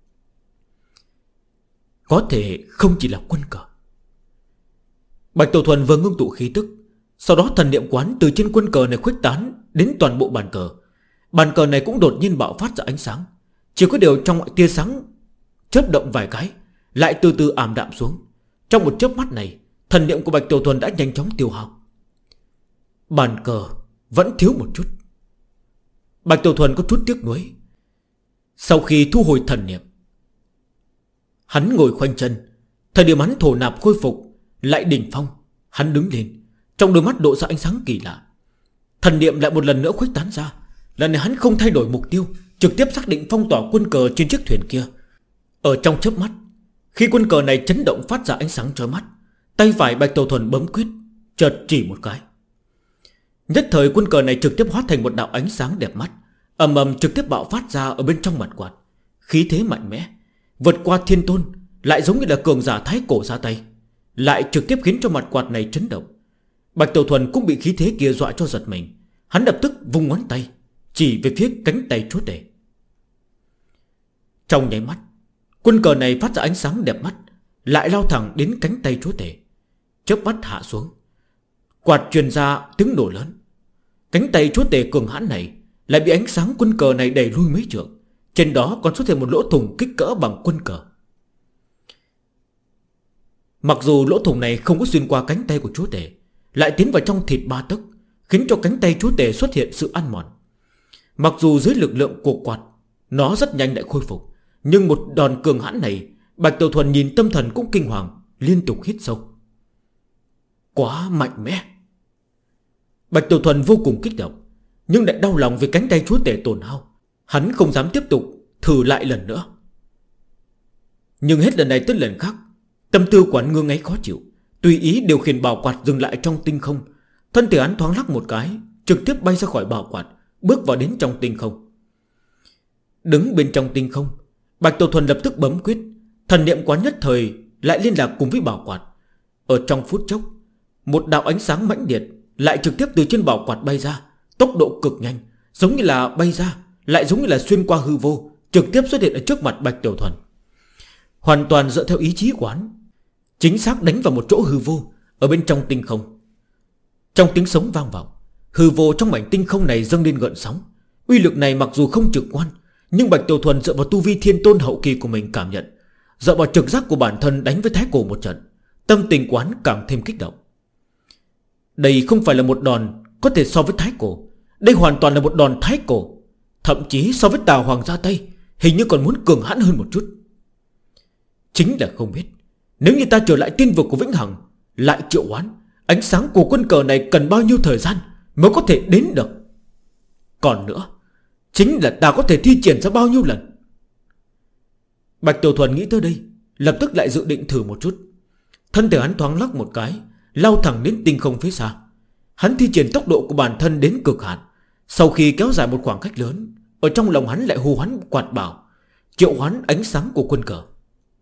Có thể không chỉ là quân cờ. Bạch Tiểu Thuần vừa ngưng tụ khí tức, sau đó thần niệm quán từ trên quân cờ này khuếch tán đến toàn bộ bàn cờ. Bàn cờ này cũng đột nhiên bạo phát ra ánh sáng. Chỉ có điều trong tia sáng chớp động vài cái, lại từ từ ảm đạm xuống. Trong một chớp mắt này, thần niệm của Bạch Tiểu Thuần đã nhanh chóng tiêu hao. Bàn cờ vẫn thiếu một chút. Bạch Tiểu Thuần có chút tiếc nuối. Sau khi thu hồi thần niệm, hắn ngồi khoanh chân. Thời điểm hắn thổ nạp khôi phục lại đỉnh phong, hắn đứng lên, trong đôi mắt độ ra ánh sáng kỳ lạ. Thần niệm lại một lần nữa khuếch tán ra. Lần này hắn không thay đổi mục tiêu, trực tiếp xác định phong tỏa quân cờ trên chiếc thuyền kia. Ở trong chớp mắt, khi quân cờ này chấn động phát ra ánh sáng chói mắt, tay phải Bạch Tiểu Thuần bấm quyết, chợt chỉ một cái. Nhất thời quân cờ này trực tiếp hóa thành một đạo ánh sáng đẹp mắt, ầm ầm trực tiếp bạo phát ra ở bên trong mặt quạt. Khí thế mạnh mẽ, vượt qua thiên tôn, lại giống như là cường giả thái cổ ra tay, lại trực tiếp khiến cho mặt quạt này chấn động. Bạch Tiểu Thuần cũng bị khí thế kia dọa cho giật mình. Hắn lập tức vung ngón tay chỉ về phía cánh tay chúa tể. Trong nháy mắt, quân cờ này phát ra ánh sáng đẹp mắt, lại lao thẳng đến cánh tay chúa tể. Chớp mắt hạ xuống, quạt truyền ra tiếng nổ lớn. Cánh tay chúa tể cường hãn này lại bị ánh sáng quân cờ này đẩy lui mấy trượng. Trên đó còn xuất hiện một lỗ thủng kích cỡ bằng quân cờ. Mặc dù lỗ thủng này không có xuyên qua cánh tay của chúa tể, lại tiến vào trong thịt ba tấc, khiến cho cánh tay chúa tể xuất hiện sự ăn mòn. Mặc dù dưới lực lượng của quạt, nó rất nhanh đã khôi phục, nhưng một đòn cường hãn này, Bạch Tiểu Thuần nhìn tâm thần cũng kinh hoàng, liên tục hít sâu. Quá mạnh mẽ. Bạch Tiểu Thuần vô cùng kích động, nhưng lại đau lòng vì cánh tay chúa tể tổn hao. Hắn không dám tiếp tục thử lại lần nữa. Nhưng hết lần này tới lần khác, tâm tư quán ngưng ấy khó chịu, tùy ý điều khiển bảo quạt dừng lại trong tinh không. Thân thể hắn thoáng lắc một cái, trực tiếp bay ra khỏi bảo quạt, bước vào đến trong tinh không. Đứng bên trong tinh không, Bạch Tiểu Thuần lập tức bấm quyết. Thần niệm quán nhất thời lại liên lạc cùng với bảo quạt. Ở trong phút chốc, một đạo ánh sáng mãnh liệt lại trực tiếp từ trên bảo quạt bay ra, tốc độ cực nhanh, giống như là bay ra, lại giống như là xuyên qua hư vô, trực tiếp xuất hiện ở trước mặt Bạch Tiểu Thuần. Hoàn toàn dựa theo ý chí quán, chính xác đánh vào một chỗ hư vô ở bên trong tinh không. Trong tiếng sống vang vọng, hư vô trong mảnh tinh không này dâng lên gợn sóng. Uy lực này mặc dù không trực quan, nhưng Bạch Tiểu Thuần dựa vào tu vi thiên tôn hậu kỳ của mình cảm nhận, dựa vào trực giác của bản thân đánh với thái cổ một trận, tâm tình quán càng thêm kích động. Đây không phải là một đòn có thể so với thái cổ, đây hoàn toàn là một đòn thái cổ. Thậm chí so với Tào Hoàng ra tay, hình như còn muốn cường hãn hơn một chút. Chính là không biết Nếu như ta trở lại tiên vực của Vĩnh Hằng, lại triệu hoán, ánh sáng của quân cờ này cần bao nhiêu thời gian mới có thể đến được? Còn nữa, chính là ta có thể thi triển ra bao nhiêu lần? Bạch Tiểu Thuần nghĩ tới đây, lập tức lại dự định thử một chút. Thân thể hắn thoáng lắc một cái, lao thẳng đến tinh không phía xa. Hắn thi triển tốc độ của bản thân đến cực hạn. Sau khi kéo dài một khoảng cách lớn, ở trong lòng hắn lại hô hoán quạt bảo, triệu hoán ánh sáng của quân cờ.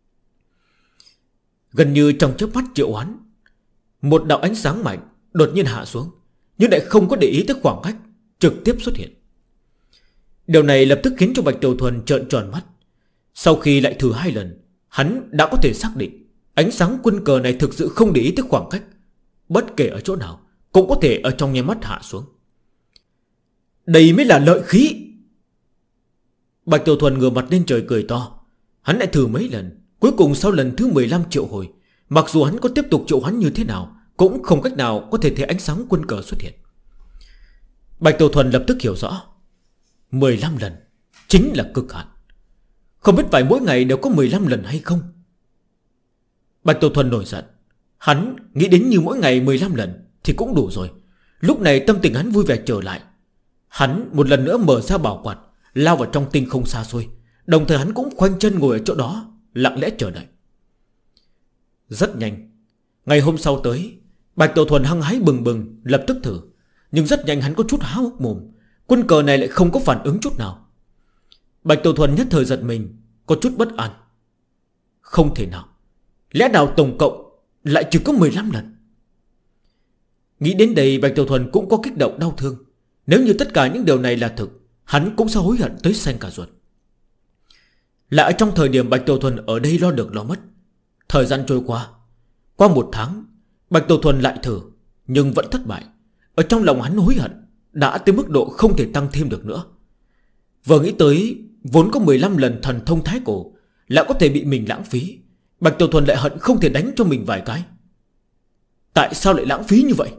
Gần như trong chớp mắt triệu hoán, một đạo ánh sáng mạnh đột nhiên hạ xuống, nhưng lại không có để ý tới khoảng cách, trực tiếp xuất hiện. Điều này lập tức khiến cho Bạch Tiểu Thuần trợn tròn mắt. Sau khi lại thử 2 lần, hắn đã có thể xác định ánh sáng quân cờ này thực sự không để ý tới khoảng cách, bất kể ở chỗ nào cũng có thể ở trong nháy mắt hạ xuống. Đây mới là lợi khí. Bạch Tiểu Thuần ngửa mặt lên trời cười to. Hắn lại thử mấy lần, cuối cùng sau lần thứ 15 triệu hồi, mặc dù hắn có tiếp tục triệu hoán như thế nào, cũng không cách nào có thể thấy ánh sáng quân cờ xuất hiện. Bạch Tiểu Thuần lập tức hiểu rõ, 15 lần chính là cực hạn. Không biết phải mỗi ngày đều có 15 lần hay không? Bạch Tiểu Thuần nổi giận. Hắn nghĩ đến như mỗi ngày 15 lần thì cũng đủ rồi. Lúc này tâm tình hắn vui vẻ trở lại. Hắn một lần nữa mở ra bảo quạt, lao vào trong tinh không xa xôi. Đồng thời hắn cũng khoanh chân ngồi ở chỗ đó, lặng lẽ chờ đợi. Rất nhanh, ngày hôm sau tới, Bạch Tiểu Thuần hăng hái bừng bừng lập tức thử. Nhưng rất nhanh hắn có chút há hốc mồm. Quân cờ này lại không có phản ứng chút nào. Bạch Tiểu Thuần nhất thời giật mình, có chút bất an. Không thể nào, lẽ nào tổng cộng lại chỉ có 15 lần? Nghĩ đến đây, Bạch Tiểu Thuần cũng có kích động đau thương. Nếu như tất cả những điều này là thực, hắn cũng sẽ hối hận tới xanh cả ruột. Lại ở trong thời điểm Bạch Tiểu Thuần ở đây lo được lo mất. Thời gian trôi qua 1 tháng, Bạch Tiểu Thuần lại thử, nhưng vẫn thất bại. Ở trong lòng hắn hối hận đã tới mức độ không thể tăng thêm được nữa. Vừa nghĩ tới vốn có 15 lần thần thông thái cổ lại có thể bị mình lãng phí, Bạch Tiểu Thuần lại hận không thể đánh cho mình vài cái. Tại sao lại lãng phí như vậy?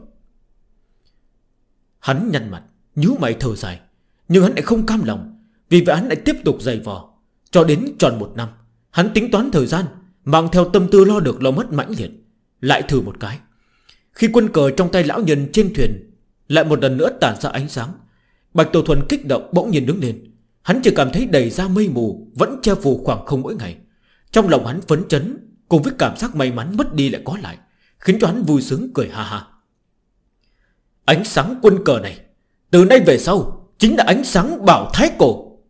Hắn nhăn mặt, nhíu mày thở dài. Nhưng hắn lại không cam lòng. Vì vậy hắn lại tiếp tục giày vò. Cho đến tròn 1 năm, hắn tính toán thời gian, mang theo tâm tư lo được lo mất mãnh liệt. Lại thử một cái. Khi quân cờ trong tay lão nhân trên thuyền lại một lần nữa tản ra ánh sáng, Bạch Tiểu Thuần kích động bỗng nhiên đứng lên. Hắn chỉ cảm thấy đầy ra mây mù vẫn che phủ khoảng không mỗi ngày. Trong lòng hắn phấn chấn cùng với cảm giác may mắn mất đi lại có lại, khiến cho hắn vui sướng cười ha ha. Ánh sáng quân cờ này từ nay về sau chính là ánh sáng bảo thái cổ.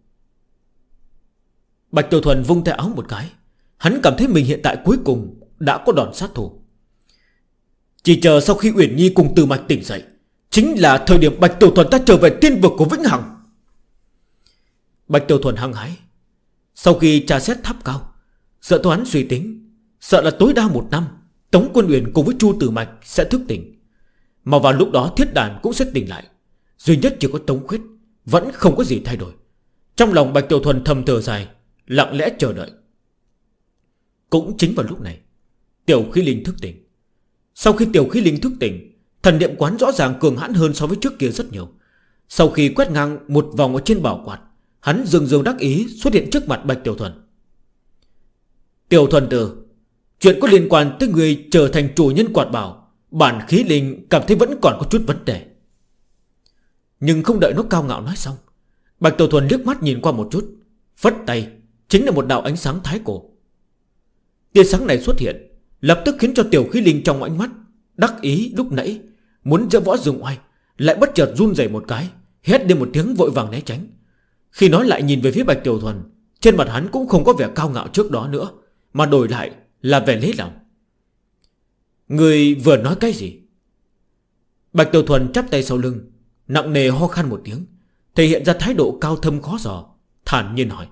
Bạch Tiểu Thuần vung tay áo một cái. Hắn cảm thấy mình hiện tại cuối cùng đã có đòn sát thủ. Chỉ chờ sau khi Uyển Nhi cùng Từ Mạch tỉnh dậy, chính là thời điểm Bạch Tiểu Thuần ta trở về tiên vực của Vĩnh Hằng. Bạch Tiểu Thuần hăng hái. Sau khi tra xét tháp cao, sợ toán suy tính, sợ là tối đa 1 năm Tống Quân Uyển cùng với Chu Tử Mạch sẽ thức tỉnh. Mà vào lúc đó Thiết Đàn cũng sẽ tỉnh lại. Duy nhất chỉ có Tống Khuyết vẫn không có gì thay đổi. Trong lòng Bạch Tiểu Thuần thầm thở dài, lặng lẽ chờ đợi. Cũng chính vào lúc này, Tiểu Khí Linh thức tỉnh. Sau khi Tiểu Khí Linh thức tỉnh, thần niệm quán rõ ràng cường hãn hơn so với trước kia rất nhiều. Sau khi quét ngang một vòng ở trên bảo quạt, hắn dường dường đắc ý xuất hiện trước mặt Bạch Tiểu Thuần. Tiểu Thuần tử, chuyện có liên quan tới người trở thành chủ nhân quạt bảo, bản Khí Linh cảm thấy vẫn còn có chút vấn đề. Nhưng không đợi nó cao ngạo nói xong, Bạch Tiểu Thuần liếc mắt nhìn qua một chút, phất tay, chính là một đạo ánh sáng thái cổ. Tia sáng này xuất hiện, lập tức khiến cho Tiểu Khí Linh trong ánh mắt đắc ý lúc nãy muốn giơ võ dùng oai, lại bất chợt run rẩy một cái, hét lên một tiếng vội vàng né tránh. Khi nói lại nhìn về phía Bạch Tiểu Thuần, trên mặt hắn cũng không có vẻ cao ngạo trước đó nữa, mà đổi lại là vẻ lấy lòng. Người vừa nói cái gì? Bạch Tiểu Thuần chắp tay sau lưng, nặng nề ho khan một tiếng, thể hiện ra thái độ cao thâm khó dò, thản nhiên hỏi.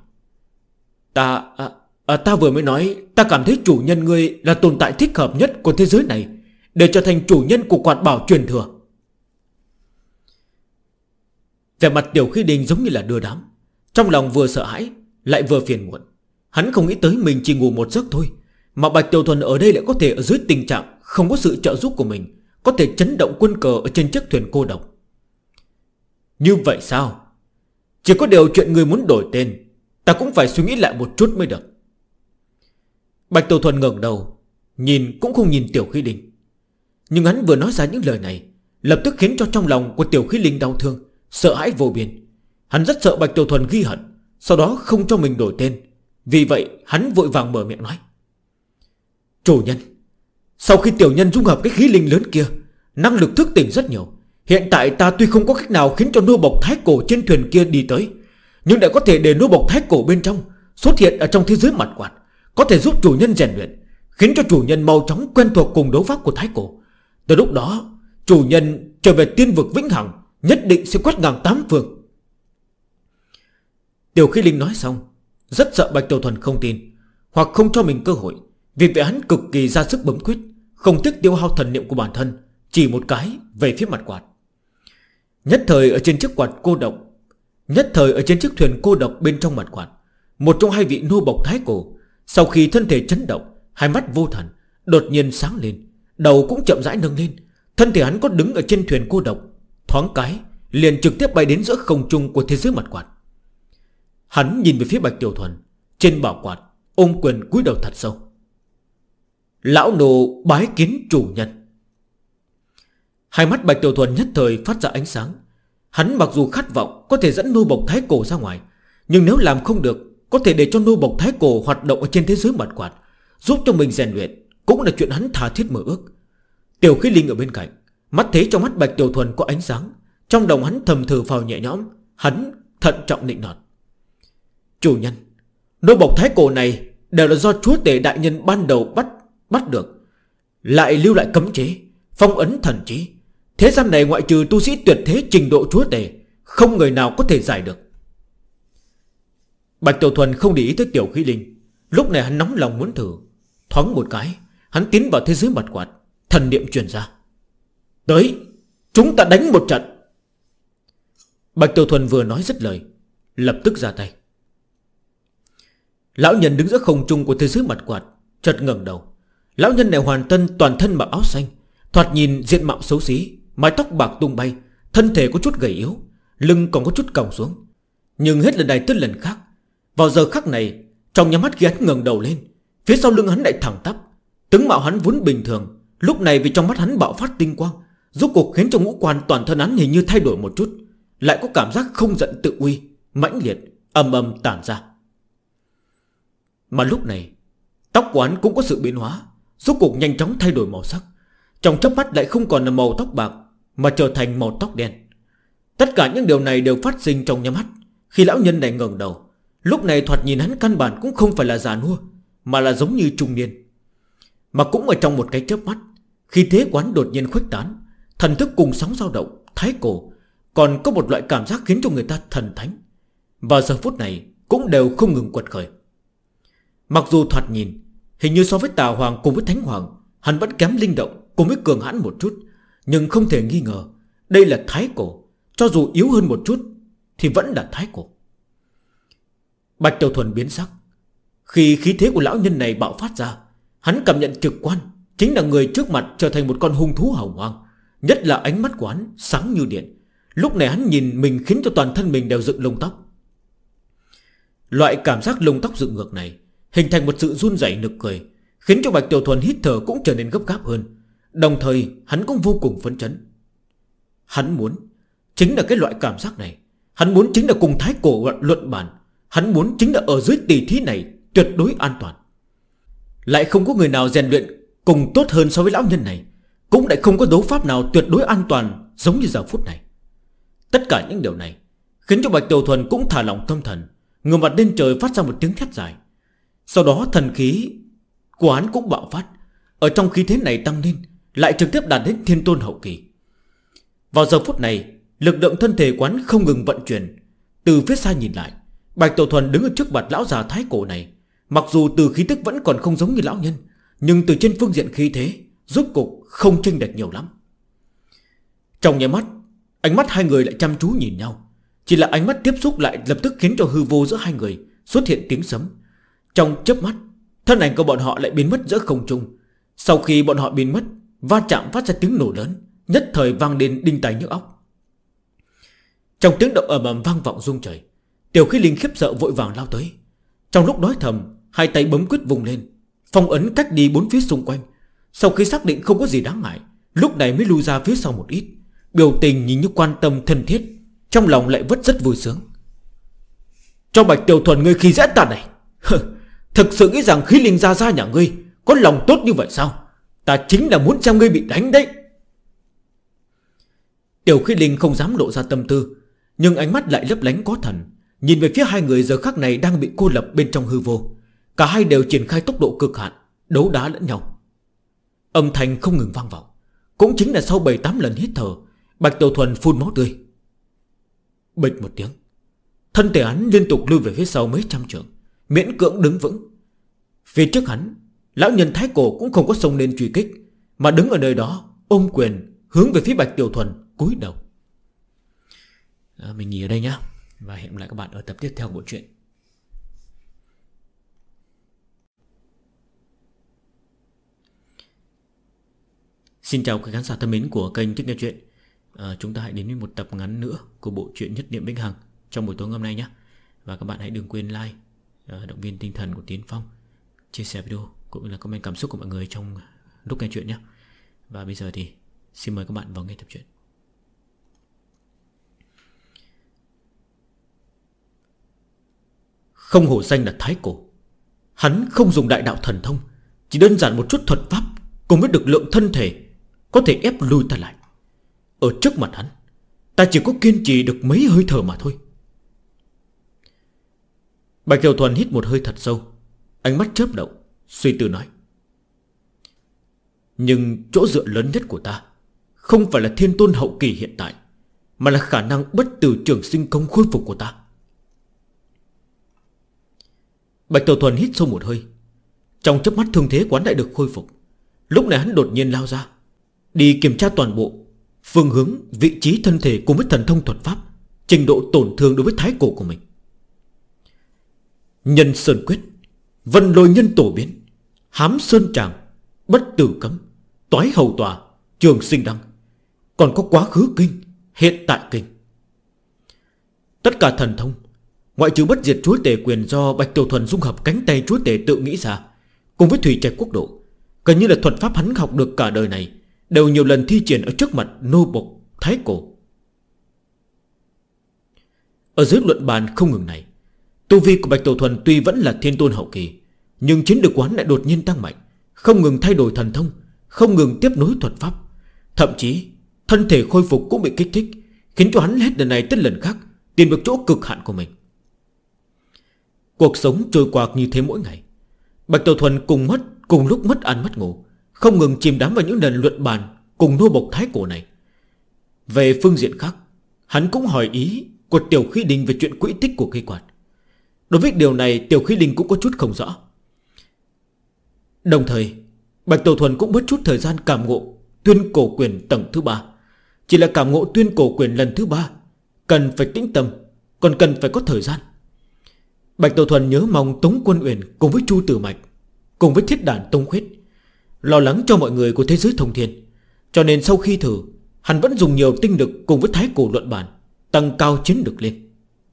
Ta vừa mới nói, ta cảm thấy chủ nhân ngươi là tồn tại thích hợp nhất của thế giới này để trở thành chủ nhân của quạt bảo truyền thừa. Vẻ mặt Tiểu Khí Linh giống như là đưa đám, trong lòng vừa sợ hãi lại vừa phiền muộn. Hắn không nghĩ tới mình chỉ ngủ một giấc thôi, mà Bạch Tiểu Thuần ở đây lại có thể ở dưới tình trạng không có sự trợ giúp của mình, có thể chấn động quân cờ ở trên chiếc thuyền cô độc. Như vậy sao? Chỉ có điều chuyện người muốn đổi tên, ta cũng phải suy nghĩ lại một chút mới được. Bạch Tiểu Thuần ngẩng đầu, nhìn cũng không nhìn Tiểu Khí Linh. Nhưng hắn vừa nói ra những lời này, lập tức khiến cho trong lòng của Tiểu Khí Linh đau thương, sợ hãi vô biên. Hắn rất sợ Bạch Tiểu Thuần ghi hận, sau đó không cho mình đổi tên. Vì vậy hắn vội vàng mở miệng nói: chủ nhân, sau khi tiểu nhân dung hợp cái khí linh lớn kia, năng lực thức tỉnh rất nhiều. Hiện tại ta tuy không có cách nào khiến cho nô bộc thái cổ trên thuyền kia đi tới, nhưng đã có thể để nô bộc thái cổ bên trong xuất hiện ở trong thế giới mặt quạt, có thể giúp chủ nhân rèn luyện, khiến cho chủ nhân mau chóng quen thuộc cùng đấu pháp của thái cổ. Từ lúc đó chủ nhân trở về tiên vực vĩnh hằng, nhất định sẽ quét ngang tám phương. Tiểu Khí Linh nói xong, rất sợ Bạch Tiểu Thuần không tin, hoặc không cho mình cơ hội. Vì vậy hắn cực kỳ ra sức bấm quyết, không tiếc tiêu hao thần niệm của bản thân, chỉ một cái về phía mặt quạt. Nhất thời ở trên chiếc thuyền cô độc bên trong mặt quạt, một trong hai vị nô bộc thái cổ, sau khi thân thể chấn động, hai mắt vô thần, đột nhiên sáng lên, đầu cũng chậm rãi nâng lên. Thân thể hắn có đứng ở trên thuyền cô độc, thoáng cái liền trực tiếp bay đến giữa không trung của thế giới mặt quạt. Hắn nhìn về phía Bạch Tiểu Thuần, trên bảo quạt ôm quyền cúi đầu thật sâu: lão nô bái kiến chủ nhân. Hai mắt Bạch Tiểu Thuần nhất thời phát ra ánh sáng. Hắn mặc dù khát vọng có thể dẫn nô bộc thái cổ ra ngoài, nhưng nếu làm không được, có thể để cho nô bộc thái cổ hoạt động ở trên thế giới mặt quạt, giúp cho mình rèn luyện, cũng là chuyện hắn tha thiết mơ ước. Tiểu Khí Linh ở bên cạnh, mắt thấy trong mắt Bạch Tiểu Thuần có ánh sáng, trong lòng hắn thầm thở phào nhẹ nhõm. Hắn thận trọng nịnh nọt: chủ nhân, nô bộc thái cổ này đều là do chúa tể đại nhân ban đầu bắt được, lại lưu lại cấm chế, phong ấn thần trí. Thế gian này ngoại trừ tu sĩ tuyệt thế trình độ chúa tể, không người nào có thể giải được. Bạch Tiểu Thuần không để ý tới Tiểu Khí Linh. Lúc này hắn nóng lòng muốn thử. Thoáng một cái, hắn tiến vào thế giới mặt quạt, thần niệm truyền ra: tới, chúng ta đánh một trận. Bạch Tiểu Thuần vừa nói dứt lời, lập tức ra tay. Lão nhân đứng giữa không trung của thế giới mặt quạt chợt ngẩng đầu. Lão nhân này toàn thân mặc áo xanh, thoạt nhìn diện mạo xấu xí, mái tóc bạc tung bay, thân thể có chút gầy yếu, lưng còn có chút còng xuống. Nhưng hết lần này tới lần khác, vào giờ khắc này, trong nhắm mắt khi hắn ngẩng đầu lên, phía sau lưng hắn lại thẳng tắp. Tướng mạo hắn vốn bình thường, lúc này vì trong mắt hắn bạo phát tinh quang, rốt cuộc khiến cho ngũ quan toàn thân hắn hình như thay đổi một chút, lại có cảm giác không giận tự uy, mãnh liệt, ầm ầm tản ra. Mà lúc này, tóc của hắn cũng có sự biến hóa, rốt cuộc nhanh chóng thay đổi màu sắc. Trong chớp mắt lại không còn là màu tóc bạc, mà trở thành màu tóc đen. Tất cả những điều này đều phát sinh trong nhắm mắt. Khi lão nhân này ngẩng đầu, lúc này thoạt nhìn hắn căn bản cũng không phải là già nua, mà là giống như trung niên. Mà cũng ở trong một cái chớp mắt, khi thế quán đột nhiên khuếch tán, thần thức cùng sóng dao động, thái cổ, còn có một loại cảm giác khiến cho người ta thần thánh. Vào giờ phút này cũng đều không ngừng quật khởi. Mặc dù thoạt nhìn hình như so với Tà Hoàng cùng với Thánh Hoàng, hắn vẫn kém linh động cùng với cường hãn một chút, nhưng không thể nghi ngờ đây là thái cổ. Cho dù yếu hơn một chút thì vẫn là thái cổ. Bạch Tiểu Thuần biến sắc. Khi khí thế của lão nhân này bạo phát ra, hắn cảm nhận trực quan, chính là người trước mặt trở thành một con hung thú hồng hoang. Nhất là ánh mắt của hắn sáng như điện. Lúc này hắn nhìn mình khiến cho toàn thân mình đều dựng lông tóc. Loại cảm giác lông tóc dựng ngược này hình thành một sự run rẩy nực cười, khiến cho Bạch Tiểu Thuần hít thở cũng trở nên gấp gáp hơn. Đồng thời hắn cũng vô cùng phấn chấn. Hắn muốn chính là cái loại cảm giác này. Hắn muốn chính là cùng thái cổ luận bàn. Hắn muốn chính là ở dưới tỷ thí này tuyệt đối an toàn. Lại không có người nào rèn luyện cùng tốt hơn so với lão nhân này, cũng lại không có đấu pháp nào tuyệt đối an toàn giống như giờ phút này. Tất cả những điều này khiến cho Bạch Tiểu Thuần cũng thả lỏng tâm thần, ngửa mặt lên trời phát ra một tiếng thét dài. Sau đó thần khí của hắn cũng bạo phát, ở trong khí thế này tăng lên, lại trực tiếp đạt đến thiên tôn hậu kỳ. Vào giờ phút này, lực lượng thân thể quán không ngừng vận chuyển. Từ phía xa nhìn lại, Bạch Tiểu Thuần đứng ở trước mặt lão già thái cổ này, mặc dù từ khí tức vẫn còn không giống như lão nhân, nhưng từ trên phương diện khí thế rốt cục không chênh lệch nhiều lắm. Trong nháy mắt, ánh mắt hai người lại chăm chú nhìn nhau. Chỉ là ánh mắt tiếp xúc lại lập tức khiến cho hư vô giữa hai người xuất hiện tiếng sấm. Trong chớp mắt, thân ảnh của bọn họ lại biến mất giữa không trung. Sau khi bọn họ biến mất, va chạm phát ra tiếng nổ lớn, nhất thời vang lên đinh tai nhức óc. Trong tiếng động ầm ầm vang vọng rung trời, Tiểu Khí Linh khiếp sợ vội vàng lao tới. Trong lúc nói thầm, hai tay bấm quyết vùng lên, phong ấn cách đi 4 phía xung quanh. Sau khi xác định không có gì đáng ngại, lúc này mới lui ra phía sau một ít, biểu tình nhìn như quan tâm thân thiết, trong lòng lại vẫn rất vui sướng. Cho Bạch Tiểu Thuần ngươi khi dễ ta này. Thực sự nghĩ rằng khí linh gia nhà ngươi có lòng tốt như vậy sao? Ta chính là muốn xem ngươi bị đánh đấy. Tiểu khí linh không dám lộ ra tâm tư, nhưng ánh mắt lại lấp lánh có thần, nhìn về phía hai người giờ khắc này đang bị cô lập bên trong hư vô. Cả hai đều triển khai tốc độ cực hạn, đấu đá lẫn nhau. Âm thanh không ngừng vang vọng. Cũng chính là sau 7-8 lần hít thở, Bạch Tiểu Thuần phun máu tươi. Bịch một tiếng, thân thể hắn liên tục lui về phía sau mấy trăm trượng, miễn cưỡng đứng vững. Phía trước hắn, lão nhân thái cổ cũng không có xông lên truy kích, mà đứng ở nơi đó ôm quyền hướng về phía Bạch Tiểu Thuần cúi đầu. Mình nghỉ ở đây nhá, và hẹn gặp lại các bạn ở tập tiếp theo của bộ truyện. Xin chào quý khán giả thân mến của kênh Thích Nghe Chuyện. Chúng ta hãy đến với một tập ngắn nữa của bộ truyện Nhất Niệm Vĩnh Hằng trong buổi tối hôm nay nhé. Và các bạn hãy đừng quên like, động viên tinh thần của Tiến Phong, chia sẻ video cũng như là comment cảm xúc của mọi người trong lúc nghe chuyện nhé. Và bây giờ thì xin mời các bạn vào nghe tập truyện. Không hổ danh là thái cổ, hắn không dùng đại đạo thần thông, chỉ đơn giản một chút thuật pháp cùng với lực lượng thân thể có thể ép lui ta lại. Ở trước mặt hắn, ta chỉ có kiên trì được mấy hơi thở mà thôi. Bạch Tiểu Thuần hít một hơi thật sâu, ánh mắt chớp động, suy tư nói: nhưng chỗ dựa lớn nhất của ta không phải là thiên tôn hậu kỳ hiện tại, mà là khả năng bất tử trường sinh công khôi phục của ta. Bạch Tiểu Thuần hít sâu một hơi. Trong chớp mắt thương thế quán đã được khôi phục. Lúc này hắn đột nhiên lao ra, đi kiểm tra toàn bộ phương hướng, vị trí thân thể cùng với thần thông thuật pháp, trình độ tổn thương đối với thái cổ của mình. Nhân sơn quyết, vân lôi nhân tổ biến, hám sơn tràng, bất tử cấm, toái hầu tòa, trường sinh đăng, còn có quá khứ kinh, hiện tại kinh. Tất cả thần thông, ngoại trừ bất diệt chúa tể quyền do Bạch Tiểu Thuần dung hợp cánh tay chúa tể tự nghĩ ra, cùng với thủy trạch quốc độ, gần như là thuật pháp hắn học được cả đời này, đều nhiều lần thi triển ở trước mặt nô bộc thái cổ. Ở dưới luận bàn không ngừng này, tu vi của Bạch Tiểu Thuần tuy vẫn là thiên tôn hậu kỳ, nhưng chiến lược quán lại đột nhiên tăng mạnh, không ngừng thay đổi thần thông, không ngừng tiếp nối thuật pháp. Thậm chí thân thể khôi phục cũng bị kích thích, khiến cho hắn hết lần này tới lần khác tìm được chỗ cực hạn của mình. Cuộc sống trôi qua như thế mỗi ngày. Bạch Tiểu Thuần cùng lúc mất ăn mất ngủ, không ngừng chìm đắm vào những lần luận bàn cùng nô bộc thái cổ này. Về phương diện khác, hắn cũng hỏi ý của Tiểu Khí Đình về chuyện quỹ tích của cây quạt. Đối với điều này, Tiểu Khí Đình cũng có chút không rõ. Đồng thời, Bạch Tiểu Thuần cũng mất chút thời gian cảm ngộ tuyên cổ quyền tầng thứ 3. Chỉ là cảm ngộ tuyên cổ quyền lần thứ 3 cần phải tĩnh tâm, còn cần phải có thời gian. Bạch Tiểu Thuần nhớ mong Tống Quân Uyển cùng với Chu Tử Mạch, cùng với Thiết Đản Tông Khuyết, lo lắng cho mọi người của thế giới thông thiên. Cho nên sau khi thử, hắn vẫn dùng nhiều tinh lực cùng với thái cổ luận bản, tăng cao chiến lực lên.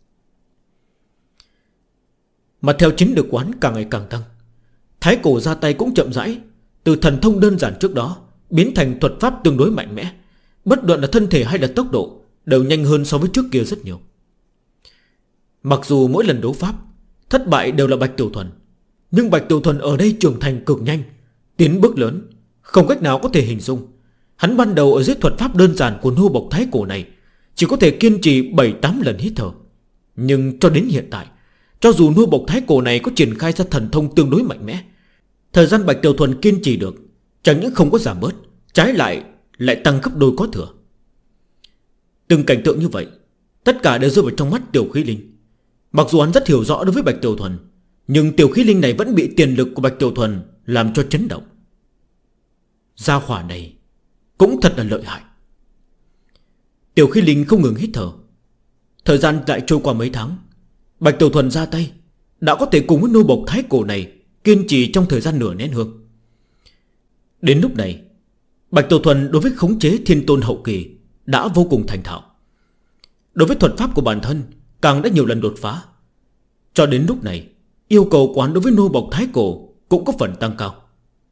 Mà theo chiến lực quán càng ngày càng tăng, thái cổ ra tay cũng chậm rãi, từ thần thông đơn giản trước đó biến thành thuật pháp tương đối mạnh mẽ. Bất luận là thân thể hay là tốc độ đều nhanh hơn so với trước kia rất nhiều. Mặc dù mỗi lần đấu pháp thất bại đều là Bạch Tiểu Thuần, nhưng Bạch Tiểu Thuần ở đây trưởng thành cực nhanh, tiến bước lớn, không cách nào có thể hình dung. Hắn ban đầu ở dưới thuật pháp đơn giản của nô bộc thái cổ này chỉ có thể kiên trì 7-8 lần hít thở. Nhưng cho đến hiện tại, cho dù nô bộc thái cổ này có triển khai ra thần thông tương đối mạnh mẽ, thời gian Bạch Tiểu Thuần kiên trì được chẳng những không có giảm bớt, trái lại tăng gấp đôi có thừa. Từng cảnh tượng như vậy, tất cả đều rơi vào trong mắt Tiểu Khí Linh. Mặc dù hắn rất hiểu rõ đối với Bạch Tiểu Thuần, nhưng Tiểu Khí Linh này vẫn bị tiền lực của Bạch Tiểu Thuần làm cho chấn động. Gia hỏa này cũng thật là lợi hại. Tiểu Khí Linh không ngừng hít thở. Thời gian lại trôi qua mấy tháng, Bạch Tiểu Thuần ra tay đã có thể cùng với nô bộc thái cổ này kiên trì trong thời gian nửa nén hương. Đến lúc này, Bạch Tiểu Thuần đối với khống chế thiên tôn hậu kỳ đã vô cùng thành thạo. Đối với thuật pháp của bản thân càng đã nhiều lần đột phá. Cho đến lúc này, yêu cầu quán đối với nô bộc thái cổ cũng có phần tăng cao.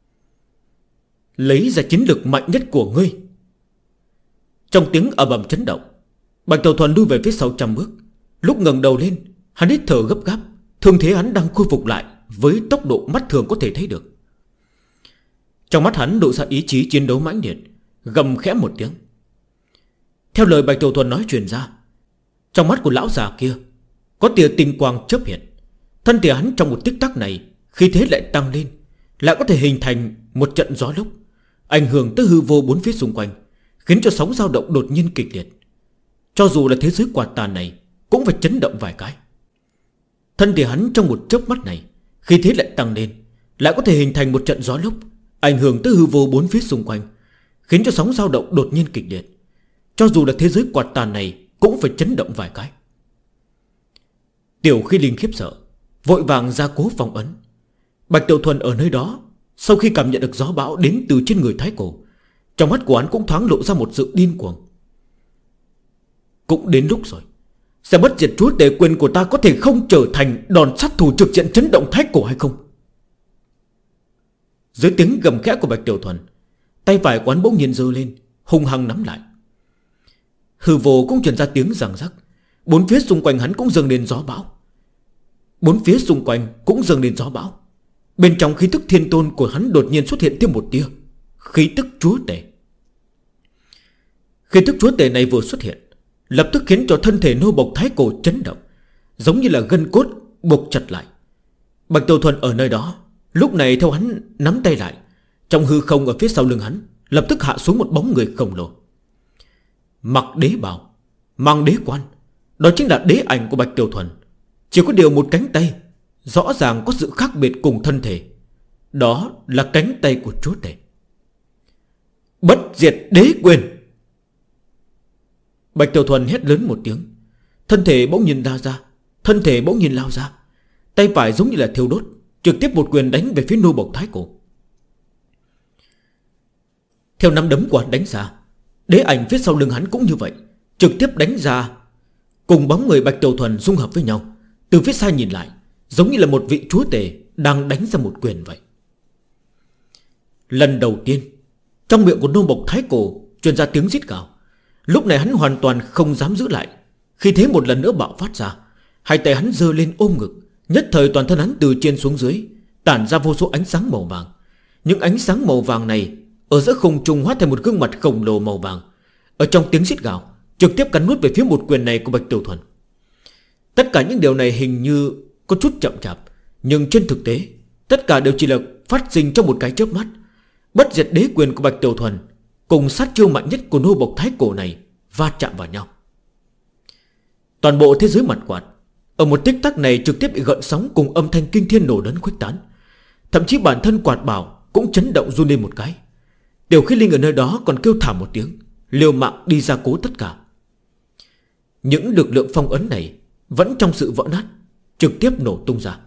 Lấy ra chiến lược mạnh nhất của ngươi. Trong tiếng ầm ầm chấn động, Bạch Tiểu Thuần lui về phía sau 100 bước. Lúc ngẩng đầu lên, hắn hít thở gấp gáp. Thương thế hắn đang khôi phục lại với tốc độ mắt thường có thể thấy được. Trong mắt hắn lộ ra ý chí chiến đấu mãnh liệt, gầm khẽ một tiếng. Theo lời Bạch Tiểu Thuần nói truyền ra, trong mắt của lão già kia có tia tinh quang chớp hiện. Thân thể hắn trong một tích tắc này khí thế lại tăng lên, lại có thể hình thành một trận gió lốc, ảnh hưởng tới hư vô bốn phía xung quanh, khiến cho sóng dao động đột nhiên kịch liệt. Cho dù là thế giới quạt tàn này cũng phải chấn động vài cái. Thân thể hắn trong một chớp mắt này khí thế lại tăng lên, lại có thể hình thành một trận gió lốc, ảnh hưởng tới hư vô bốn phía xung quanh, khiến cho sóng dao động đột nhiên kịch liệt. Cho dù là thế giới quạt tàn này cũng phải chấn động vài cái. Tiểu Khí Linh khiếp sợ, vội vàng ra cố phong ấn. Bạch Tiểu Thuần ở nơi đó, sau khi cảm nhận được gió bão đến từ trên người Thái Cổ, trong mắt của hắn cũng thoáng lộ ra một sự điên cuồng. Cũng đến lúc rồi, sẽ bất diệt chúa tể quyền của ta có thể không trở thành đòn sát thủ trực diện chấn động Thái Cổ hay không? Dưới tiếng gầm khẽ của Bạch Tiểu Thuần, tay phải của hắn bỗng nhiên giơ lên, hung hăng nắm lại. Hư vô cũng truyền ra tiếng răng rắc. Bốn phía xung quanh hắn cũng dâng lên gió bão. Bên trong khí tức thiên tôn của hắn đột nhiên xuất hiện thêm một tia khí tức chúa tể. Khí tức chúa tể này vừa xuất hiện, lập tức khiến cho thân thể nô bộc Thái Cổ chấn động, giống như là gân cốt buộc chặt lại. Bạch Tiểu Thuần ở nơi đó, lúc này theo hắn nắm tay lại, trong hư không ở phía sau lưng hắn lập tức hạ xuống một bóng người khổng lồ. Mặc đế bào, mang đế quan, đó chính là đế ảnh của Bạch Tiểu Thuần. Chỉ có điều một cánh tay rõ ràng có sự khác biệt cùng thân thể, đó là cánh tay của chúa tể. Bất diệt đế quyền. Bạch Tiểu Thuần hét lớn một tiếng, thân thể bỗng nhiên lao ra, tay phải giống như là thiêu đốt, trực tiếp một quyền đánh về phía nô bộc Thái Cổ. Theo nắm đấm của hắn đánh ra, đế ảnh phía sau lưng hắn cũng như vậy, trực tiếp đánh ra, cùng bóng người Bạch Tiểu Thuần dung hợp với nhau. Từ phía xa nhìn lại, giống như là một vị chúa tể đang đánh ra một quyền vậy. Lần đầu tiên, trong miệng của nô bộc Thái Cổ truyền ra tiếng rít gào. Lúc này hắn hoàn toàn không dám giữ lại, khi thế một lần nữa bạo phát ra. Hai tay hắn giơ lên ôm ngực, nhất thời toàn thân hắn từ trên xuống dưới tản ra vô số ánh sáng màu vàng. Những ánh sáng màu vàng này ở giữa không trung hóa thành một gương mặt khổng lồ màu vàng. Ở trong tiếng rít gào trực tiếp cắn nuốt về phía một quyền này của Bạch Tiểu Thuần. Tất cả những điều này hình như có chút chậm chạp, nhưng trên thực tế tất cả đều chỉ là phát sinh trong một cái chớp mắt. Bất diệt đế quyền của Bạch Tiểu Thuần cùng sát chiêu mạnh nhất của nô bộc Thái Cổ này va chạm vào nhau. Toàn bộ thế giới mặt quạt ở một tích tắc này trực tiếp bị gợn sóng cùng âm thanh kinh thiên nổ lớn khuếch tán. Thậm chí bản thân quạt bảo cũng chấn động run lên một cái. Tiểu Khí Linh ở nơi đó còn kêu thảm một tiếng, liều mạng đi ra cố tất cả. Những lực lượng phong ấn này vẫn trong sự vỡ nát, trực tiếp nổ tung ra.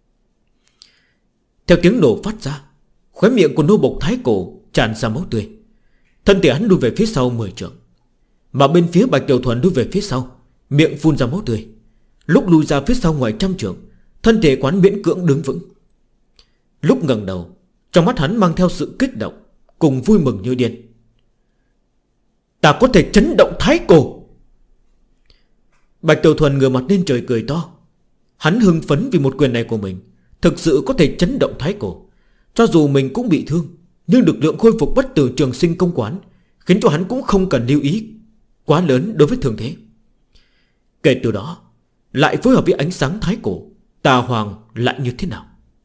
Theo tiếng nổ phát ra, khóe miệng của nô bộc Thái Cổ tràn ra máu tươi. Thân thể hắn lùi về phía sau 10 trượng, mà bên phía Bạch Tiểu Thuần lùi về phía sau, miệng phun ra máu tươi. Lúc lùi ra phía sau ngoài 100 trượng, thân thể quán miễn cưỡng đứng vững. Lúc ngẩng đầu, trong mắt hắn mang theo sự kích động cùng vui mừng như điên. Ta có thể chấn động Thái Cổ. Bạch Tiểu Thuần ngửa mặt lên trời cười to. Hắn hưng phấn vì một quyền này của mình thực sự có thể chấn động Thái Cổ. Cho dù mình cũng bị thương, nhưng lực lượng khôi phục bất tử trường sinh công quán khiến cho hắn cũng không cần lưu ý quá lớn đối với thương thế. Kể từ đó, lại phối hợp với ánh sáng Thái Cổ, tà hoàng lại như thế nào?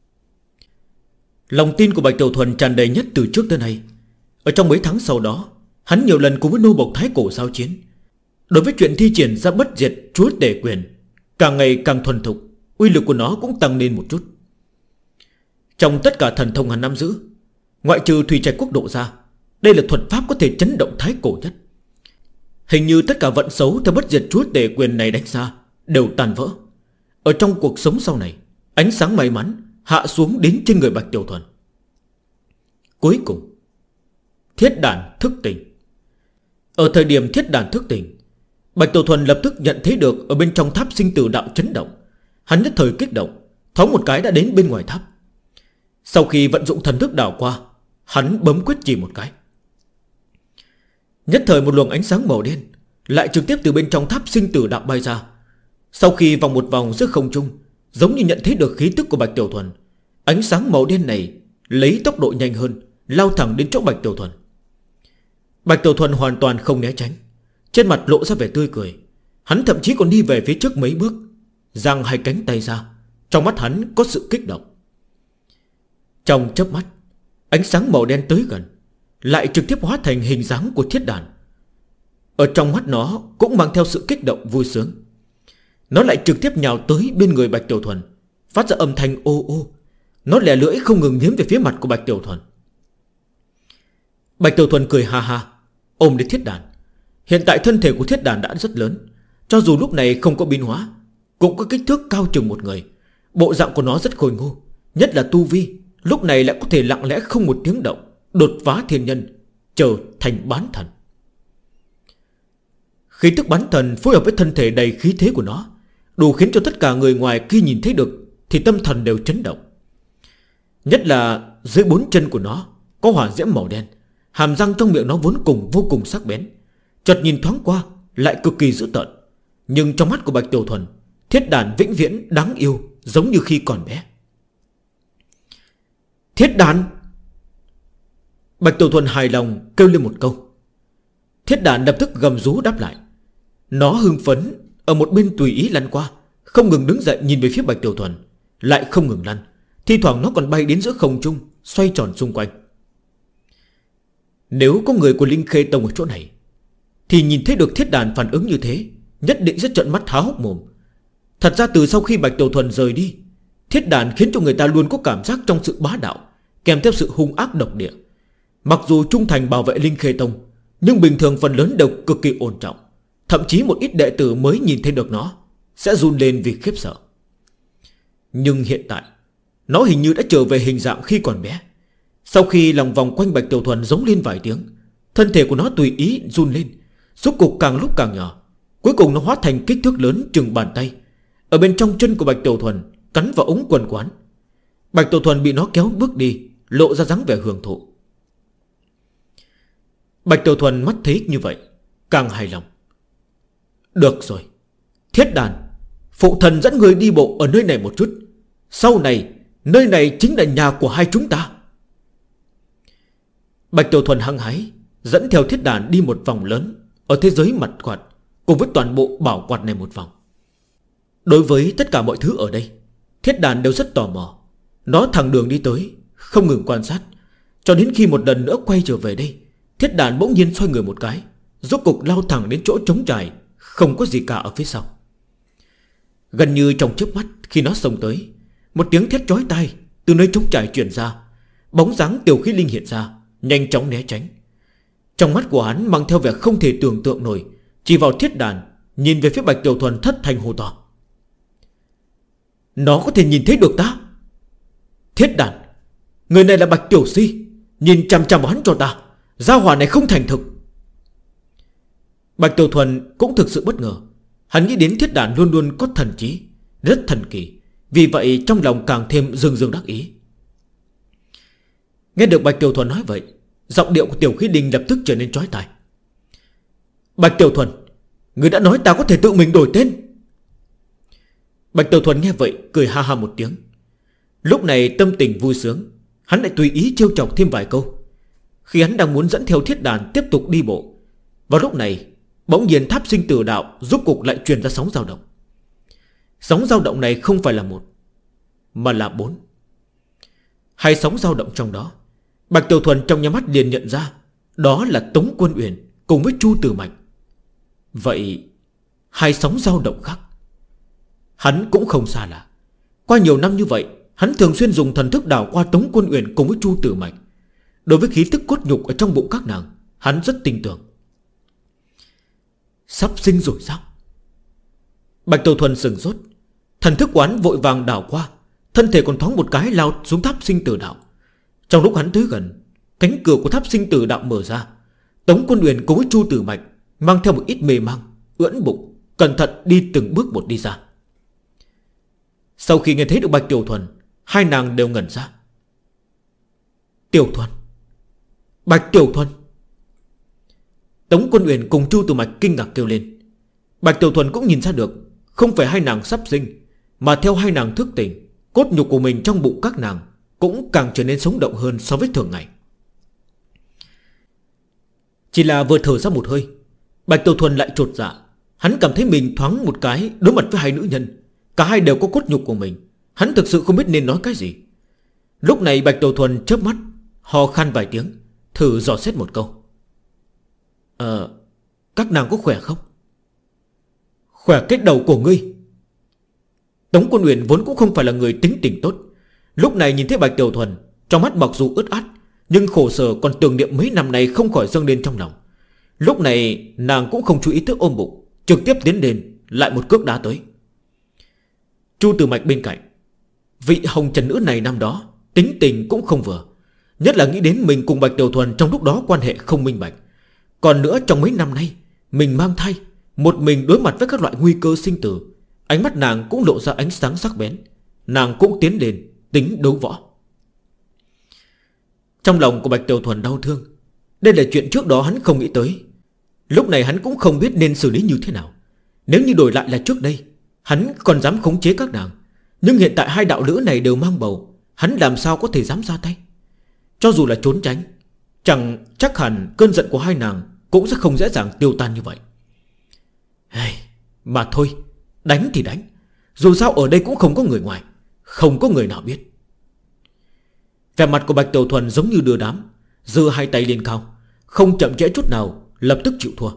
Lòng tin của Bạch Tiểu Thuần tràn đầy nhất từ trước tới nay. Ở trong mấy tháng sau đó, hắn nhiều lần cùng với nô bộc Thái Cổ giao chiến. Đối với chuyện thi triển ra bất diệt chúa tể quyền, càng ngày càng thuần thục, uy lực của nó cũng tăng lên một chút. Trong tất cả thần thông hắn nắm giữ, ngoại trừ Thủy Trạch Quốc độ ra, đây là thuật pháp có thể chấn động Thái Cổ nhất. Hình như tất cả vận xấu theo bất diệt chúa tể quyền này đánh ra đều tàn vỡ. Ở trong cuộc sống sau này, ánh sáng may mắn hạ xuống đến trên người Bạch Tiểu Thuần. Cuối cùng, thiết đàn thức tỉnh. Ở thời điểm thiết đàn thức tỉnh, Bạch Tiểu Thuần lập tức nhận thấy được ở bên trong tháp sinh tử đạo chấn động. Hắn nhất thời kích động, thoáng một cái đã đến bên ngoài tháp. Sau khi vận dụng thần thức đảo qua, hắn bấm quyết chỉ một cái. Nhất thời một luồng ánh sáng màu đen lại trực tiếp từ bên trong tháp sinh tử đạo bay ra. Sau khi vòng một vòng giữa không trung, giống như nhận thấy được khí tức của Bạch Tiểu Thuần, ánh sáng màu đen này lấy tốc độ nhanh hơn, lao thẳng đến chỗ Bạch Tiểu Thuần. Bạch Tiểu Thuần hoàn toàn không né tránh, trên mặt lộ ra vẻ tươi cười. Hắn thậm chí còn đi về phía trước mấy bước, giang hai cánh tay ra. Trong mắt hắn có sự kích động. Trong chớp mắt, ánh sáng màu đen tới gần, lại trực tiếp hóa thành hình dáng của thiết đàn. Ở trong mắt nó cũng mang theo sự kích động vui sướng. Nó lại trực tiếp nhào tới bên người Bạch Tiểu Thuần, phát ra âm thanh ô ô. Nó lẻ lưỡi không ngừng nhếm về phía mặt của Bạch Tiểu Thuần. Bạch Tiểu Thuần cười ha ha, ôm đến thiết đàn. Hiện tại thân thể của thiết đàn đã rất lớn, cho dù lúc này không có biến hóa, cũng có kích thước cao chừng một người. Bộ dạng của nó rất khôi ngô, nhất là tu vi, lúc này lại có thể lặng lẽ không một tiếng động đột phá thiên nhân, trở thành bán thần. Khí tức bán thần phối hợp với thân thể đầy khí thế của nó, đủ khiến cho tất cả người ngoài khi nhìn thấy được thì tâm thần đều chấn động. Nhất là dưới bốn chân của nó có hỏa diễm màu đen, hàm răng trong miệng nó vốn vô cùng sắc bén, chợt nhìn thoáng qua lại cực kỳ dữ tợn. Nhưng trong mắt của Bạch Tiểu Thuần, thiết đàn vĩnh viễn đáng yêu, giống như khi còn bé. Thiết đàn! Bạch Tiểu Thuần hài lòng kêu lên một câu. Thiết đàn lập tức gầm rú đáp lại. Nó hưng phấn ở một bên tùy ý lăn qua, không ngừng đứng dậy nhìn về phía Bạch Tiểu Thuần, lại không ngừng lăn. Thi thoảng nó còn bay đến giữa không trung, xoay tròn xung quanh. Nếu có người của Linh Khê Tông ở chỗ này thì nhìn thấy được thiết đàn phản ứng như thế, nhất định sẽ trợn mắt há hốc mồm. Thật ra từ sau khi Bạch Tiểu Thuần rời đi, thiết đàn khiến cho người ta luôn có cảm giác trong sự bá đạo, kèm theo sự hung ác độc địa. Mặc dù trung thành bảo vệ Linh Khê Tông, nhưng bình thường phần lớn đều cực kỳ ổn trọng. Thậm chí một ít đệ tử mới nhìn thấy được nó sẽ run lên vì khiếp sợ. Nhưng hiện tại nó hình như đã trở về hình dạng khi còn bé. Sau khi lòng vòng quanh Bạch Tiểu Thuần giống lên vài tiếng, thân thể của nó tùy ý run lên, rốt cục càng lúc càng nhỏ. Cuối cùng nó hóa thành kích thước lớn chừng bàn tay. Ở bên trong chân của Bạch Tiểu Thuần cắn vào ống quần quán. Bạch Tiểu Thuần bị nó kéo bước đi, lộ ra dáng vẻ hưởng thụ. Bạch Tiểu Thuần mắt thấy như vậy càng hài lòng. Được rồi, thiết đàn, phụ thần dẫn người đi bộ ở nơi này một chút. Sau này nơi này chính là nhà của hai chúng ta. Bạch Tiểu Thuần hăng hái dẫn theo thiết đàn đi một vòng lớn ở thế giới mặt quạt, cùng với toàn bộ bảo quạt này một vòng. Đối với tất cả mọi thứ ở đây, thiết đàn đều rất tò mò. Nó thẳng đường đi tới, không ngừng quan sát, cho đến khi một lần nữa quay trở về đây. Thiết đàn bỗng nhiên xoay người một cái, rốt cục lao thẳng đến chỗ trống trải, không có gì cả ở phía sau. Gần như trong chớp mắt khi nó xông tới, một tiếng thét chói tai từ nơi trống trải truyền ra. Bóng dáng Tiểu Khí Linh hiện ra, nhanh chóng né tránh. Trong mắt của hắn mang theo vẻ không thể tưởng tượng nổi, chỉ vào thiết đàn, nhìn về phía Bạch Tiểu Thuần thất thanh hô to. Nó có thể nhìn thấy được ta. Thiết đàn, người này là Bạch Tiểu Si, nhìn chằm chằm hắn cho ta. Gia hỏa này không thành thực. Bạch Tiểu Thuần cũng thực sự bất ngờ. Hắn nghĩ đến thiết đàn luôn luôn có thần trí, rất thần kỳ, vì vậy trong lòng càng thêm rưng rưng đắc ý. Nghe được Bạch Tiểu Thuần nói vậy, giọng điệu của Tiểu Khí Linh lập tức trở nên chói tai. Bạch Tiểu Thuần, người đã nói ta có thể tự mình đổi tên. Bạch Tiểu Thuần nghe vậy cười ha ha một tiếng. Lúc này tâm tình vui sướng, hắn lại tùy ý trêu chọc thêm vài câu. Khi hắn đang muốn dẫn theo thiết đàn tiếp tục đi bộ, vào lúc này bỗng nhiên tháp sinh tử đạo rốt cục lại truyền ra sóng dao động. Sóng dao động này không phải là một, mà là 4. Hai sóng dao động trong đó, Bạch Tiểu Thuần trong nhà mắt liền nhận ra đó là Tống Quân Uyển cùng với Chu Tử Mạch. Vậy hai sóng dao động khác. Hắn cũng không xa lạ. Qua nhiều năm như vậy, hắn thường xuyên dùng thần thức đảo qua Tống Quân Uyển cùng với Chu Tử Mạch. Đối với khí tức cốt nhục ở trong bụng các nàng, hắn rất tin tưởng. Sắp sinh rồi sao? Bạch Tiểu Thuần sừng sốt, thần thức quán vội vàng đảo qua, thân thể còn thoáng một cái lao xuống tháp sinh tử đạo. Trong lúc hắn tới gần, cánh cửa của tháp sinh tử đạo mở ra. Tống Quân Uyển cùng với Chu Tử Mạch mang theo một ít mê mang, ưỡn bụng, cẩn thận đi từng bước một đi ra. Sau khi nghe thấy được Bạch Tiểu Thuần, hai nàng đều ngẩn ra. Tiểu Thuần, Bạch Tiểu Thuần. Tống Quân Uyển cùng Chu Tử Mạch kinh ngạc kêu lên. Bạch Tiểu Thuần cũng nhìn ra được, không phải hai nàng sắp sinh, mà theo hai nàng thức tỉnh, cốt nhục của mình trong bụng các nàng cũng càng trở nên sống động hơn so với thường ngày. Chỉ là vừa thở ra một hơi, Bạch Tiểu Thuần lại chột dạ. Hắn cảm thấy mình thoáng một cái đối mặt với hai nữ nhân, cả hai đều có cốt nhục của mình. Hắn thực sự không biết nên nói cái gì. Lúc này Bạch Tiểu Thuần chớp mắt, ho khan vài tiếng, thử dò xét một câu. Các nàng có khỏe không? Khỏe cái đầu của ngươi. Tống Quân Uyển vốn cũng không phải là người tính tình tốt. Lúc này nhìn thấy Bạch Tiểu Thuần, trong mắt mặc dù ướt át, nhưng khổ sở còn tưởng niệm mấy năm nay không khỏi dâng lên trong lòng. Lúc này nàng cũng không chú ý tới ôm bụng, trực tiếp tiến lên, lại một cước đá tới. Chu Tử Mạch bên cạnh, vị hồng trần nữ này năm đó tính tình cũng không vừa, nhất là nghĩ đến mình cùng Bạch Tiểu Thuần trong lúc đó quan hệ không minh bạch. Còn nữa trong mấy năm nay mình mang thai, một mình đối mặt với các loại nguy cơ sinh tử, ánh mắt nàng cũng lộ ra ánh sáng sắc bén. Nàng cũng tiến lên tính đấu võ. Trong lòng của Bạch Tiểu Thuần đau thương. Đây là chuyện trước đó hắn không nghĩ tới. Lúc này hắn cũng không biết nên xử lý như thế nào. Nếu như đổi lại là trước đây, hắn còn dám khống chế các nàng. Nhưng hiện tại hai đạo lữ này đều mang bầu, hắn làm sao có thể dám ra tay. Cho dù là trốn tránh, chẳng chắc hẳn cơn giận của hai nàng cũng sẽ không dễ dàng tiêu tan như vậy. Mà thôi, đánh thì đánh, dù sao ở đây cũng không có người ngoài, không có người nào biết. Vẻ mặt của Bạch Tiểu Thuần giống như đưa đám, giơ hai tay lên cao, không chậm trễ chút nào, lập tức chịu thua.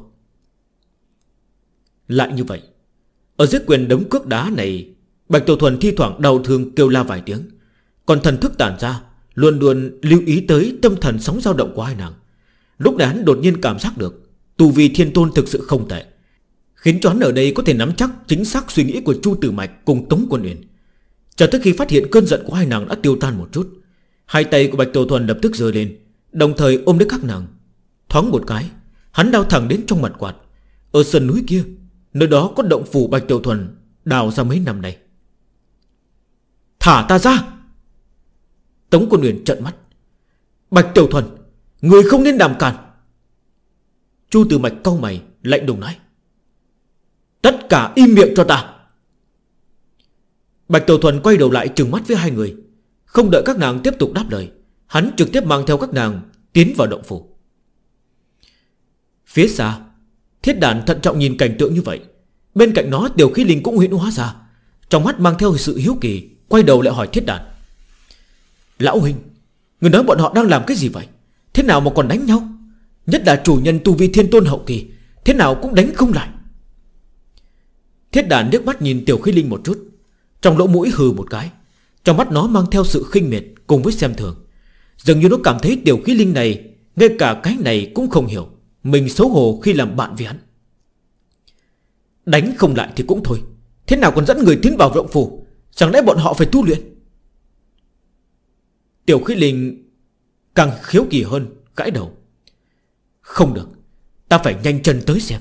Lại như vậy, ở dưới quyền đấm cước đá này, Bạch Tiểu Thuần thi thoảng đau thương kêu la vài tiếng, còn thần thức tản ra, luôn luôn lưu ý tới tâm thần sóng dao động của hai nàng. Lúc này hắn đột nhiên cảm giác được tu vi thiên tôn thực sự không tệ, khiến cho hắn ở đây có thể nắm chắc chính xác suy nghĩ của Chu Tử Mạch cùng Tống Quân Uyển. Cho tới khi phát hiện cơn giận của hai nàng đã tiêu tan một chút, hai tay của Bạch Tiểu Thuần lập tức giơ lên, đồng thời ôm lấy các nàng. Thoáng một cái, hắn đao thẳng đến trong mặt quạt. Ở sườn núi kia, nơi đó có động phủ Bạch Tiểu Thuần đào ra mấy năm nay. Thả ta ra! Tống Quân Uyển trợn mắt. Bạch Tiểu Thuần, người không nên làm cản. Chu Tử Mạch cau mày, lạnh lùng nói. Tất cả im miệng cho ta. Bạch Tiểu Thuần quay đầu lại trừng mắt với hai người. Không đợi các nàng tiếp tục đáp lời, hắn trực tiếp mang theo các nàng tiến vào động phủ. Phía xa, Thiết Đàn thận trọng nhìn cảnh tượng như vậy. Bên cạnh nó Tiểu Khí Linh cũng huyễn hóa ra, trong mắt mang theo sự hiếu kỳ, quay đầu lại hỏi Thiết Đàn. Lão huynh, người nói bọn họ đang làm cái gì vậy? Thế nào mà còn đánh nhau? Nhất là chủ nhân tu vi thiên tôn hậu kỳ, thế nào cũng đánh không lại. Thiết Đàn nước mắt nhìn Tiểu Khí Linh một chút, trong lỗ mũi hừ một cái. Trong mắt nó mang theo sự khinh miệt cùng với xem thường. Dường như nó cảm thấy Tiểu Khí Linh này ngay cả cái này cũng không hiểu, mình xấu hổ khi làm bạn với hắn. Đánh không lại thì cũng thôi, thế nào còn dẫn người tiến vào động phủ? Chẳng lẽ bọn họ phải tu luyện? Tiểu Khí Linh càng khiếu kỳ hơn, gãi đầu. Không được, ta phải nhanh chân tới xem.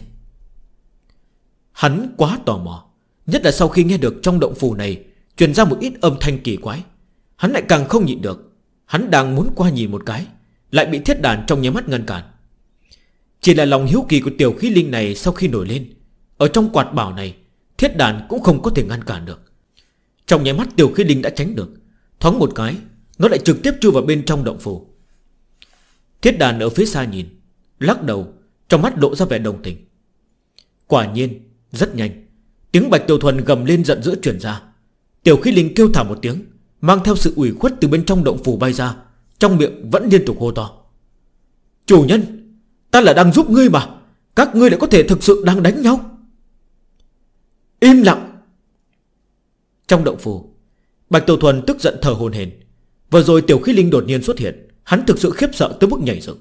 Hắn quá tò mò, nhất là sau khi nghe được trong động phủ này truyền ra một ít âm thanh kỳ quái. Hắn lại càng không nhịn được. Hắn đang muốn qua nhìn một cái, lại bị Thiết Đàn trong nháy mắt ngăn cản. Chỉ là lòng hiếu kỳ của Tiểu Khí Linh này sau khi nổi lên, ở trong quạt bảo này, Thiết Đàn cũng không có thể ngăn cản được. Trong nháy mắt Tiểu Khí Linh đã tránh được. Thoáng một cái, nó lại trực tiếp chui vào bên trong động phủ. Thiết Đàn ở phía xa nhìn, lắc đầu, trong mắt lộ ra vẻ đồng tình. Quả nhiên, rất nhanh, tiếng Bạch Tiểu Thuần gầm lên giận dữ truyền ra. Tiểu Khí Linh kêu thảm một tiếng, mang theo sự ủy khuất từ bên trong động phủ bay ra, trong miệng vẫn liên tục hô to. Chủ nhân, ta là đang giúp ngươi mà, các ngươi lại có thể thực sự đang đánh nhau. Im lặng. Trong động phủ, Bạch Tiểu Thuần tức giận thở hổn hển. Vừa rồi Tiểu Khí Linh đột nhiên xuất hiện, hắn thực sự khiếp sợ tới mức nhảy dựng.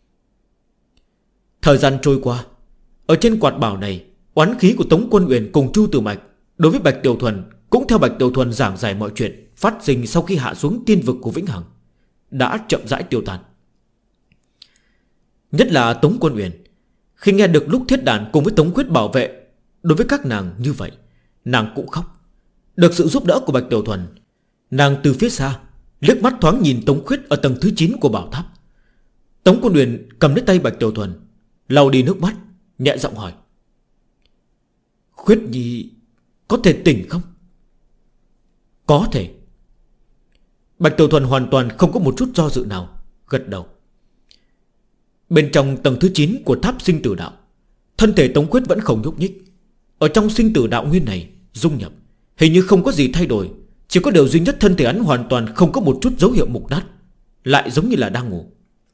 Thời gian trôi qua, ở trên quạt bảo này, oán khí của Tống Quân Uyển cùng Chu Tử Mạch đối với Bạch Tiểu Thuần cũng theo Bạch Tiểu Thuần giảng giải mọi chuyện phát sinh sau khi hạ xuống tiên vực của Vĩnh Hằng đã chậm rãi tiêu tan. Nhất là Tống Quân Uyển, khi nghe được lúc Thiết Đàn cùng với Tống Quyết bảo vệ đối với các nàng như vậy, nàng cũng khóc. Được sự giúp đỡ của Bạch Tiểu Thuần, nàng từ phía xa liếc mắt thoáng nhìn Tống Khuyết ở tầng thứ 9 của bảo tháp. Tống Quân Huyền cầm lấy tay Bạch Tiểu Thuần, lau đi nước mắt, nhẹ giọng hỏi: Khuyết Nhi có thể tỉnh không? Có thể. Bạch Tiểu Thuần hoàn toàn không có một chút do dự nào, gật đầu. Bên trong tầng thứ 9 của tháp sinh tử đạo, thân thể Tống Khuyết vẫn không nhúc nhích. Ở trong sinh tử đạo nguyên này dung nhập, hình như không có gì thay đổi. Chỉ có điều duy nhất thân thể hắn hoàn toàn không có một chút dấu hiệu mục nát, lại giống như là đang ngủ.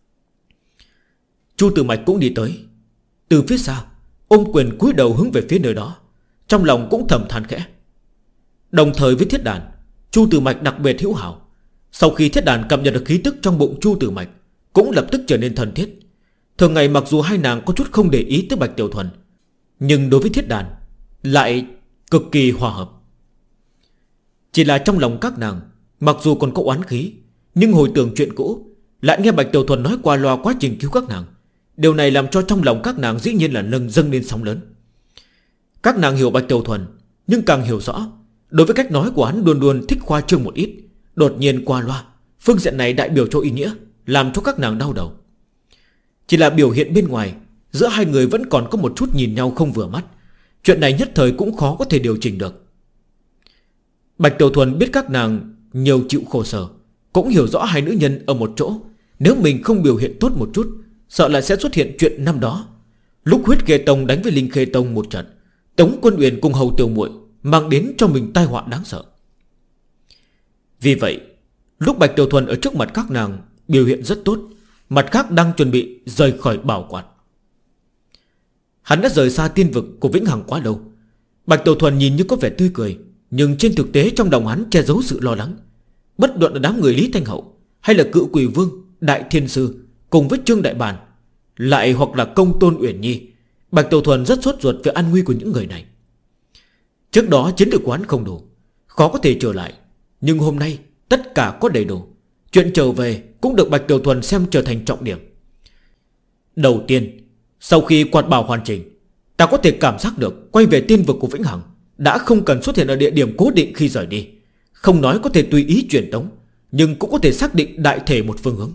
Chu Tử Mạch cũng đi tới, từ phía xa ôm quyền cúi đầu hướng về phía nơi đó, trong lòng cũng thầm than khẽ. Đồng thời với Thiết Đàn, Chu Tử Mạch đặc biệt hữu hảo. Sau khi Thiết Đàn cảm nhận được khí tức trong bụng Chu Tử Mạch, cũng lập tức trở nên thân thiết. Thường ngày mặc dù hai nàng có chút không để ý tới Bạch Tiểu Thuần, nhưng đối với Thiết Đàn lại cực kỳ hòa hợp. Chỉ là trong lòng các nàng, mặc dù còn có oán khí, nhưng hồi tưởng chuyện cũ, lại nghe Bạch Tiểu Thuần nói qua loa quá trình cứu các nàng. Điều này làm cho trong lòng các nàng dĩ nhiên là dâng lên sóng lớn. Các nàng hiểu Bạch Tiểu Thuần, nhưng càng hiểu rõ, đối với cách nói của hắn luôn luôn thích khoa trương một ít, đột nhiên qua loa. Phương diện này đại biểu cho ý nghĩa, làm cho các nàng đau đầu. Chỉ là biểu hiện bên ngoài, giữa hai người vẫn còn có một chút nhìn nhau không vừa mắt. Chuyện này nhất thời cũng khó có thể điều chỉnh được. Bạch Tiểu Thuần biết các nàng nhiều chịu khổ sở, cũng hiểu rõ hai nữ nhân ở một chỗ, nếu mình không biểu hiện tốt một chút, sợ là sẽ xuất hiện chuyện năm đó. Lúc Huyết Khê Tông đánh với Linh Khê Tông một trận, Tống Quân Uyển cùng Hầu Tiểu Muội mang đến cho mình tai họa đáng sợ. Vì vậy, lúc Bạch Tiểu Thuần ở trước mặt các nàng biểu hiện rất tốt, mặt khác đang chuẩn bị rời khỏi bảo quạt. Hắn đã rời xa tiên vực của Vĩnh Hằng quá lâu. Bạch Tiểu Thuần nhìn như có vẻ tươi cười, nhưng trên thực tế trong lòng hắn che giấu sự lo lắng. Bất luận là đám người Lý Thanh Hậu, hay là Cự Quỷ Vương, Đại Thiên Sư cùng với Trương Đại Bàn, lại hoặc là Công Tôn Uyển Nhi, Bạch Tiểu Thuần rất sốt ruột về an nguy của những người này. Trước đó chiến lược của hắn không đủ, khó có thể trở lại, nhưng hôm nay tất cả có đầy đủ. Chuyện trở về cũng được Bạch Tiểu Thuần xem trở thành trọng điểm. Đầu tiên, sau khi quạt bảo hoàn chỉnh, ta có thể cảm giác được quay về tiên vực của Vĩnh Hằng đã không cần xuất hiện ở địa điểm cố định khi rời đi. Không nói có thể tùy ý chuyển tống, nhưng cũng có thể xác định đại thể một phương hướng.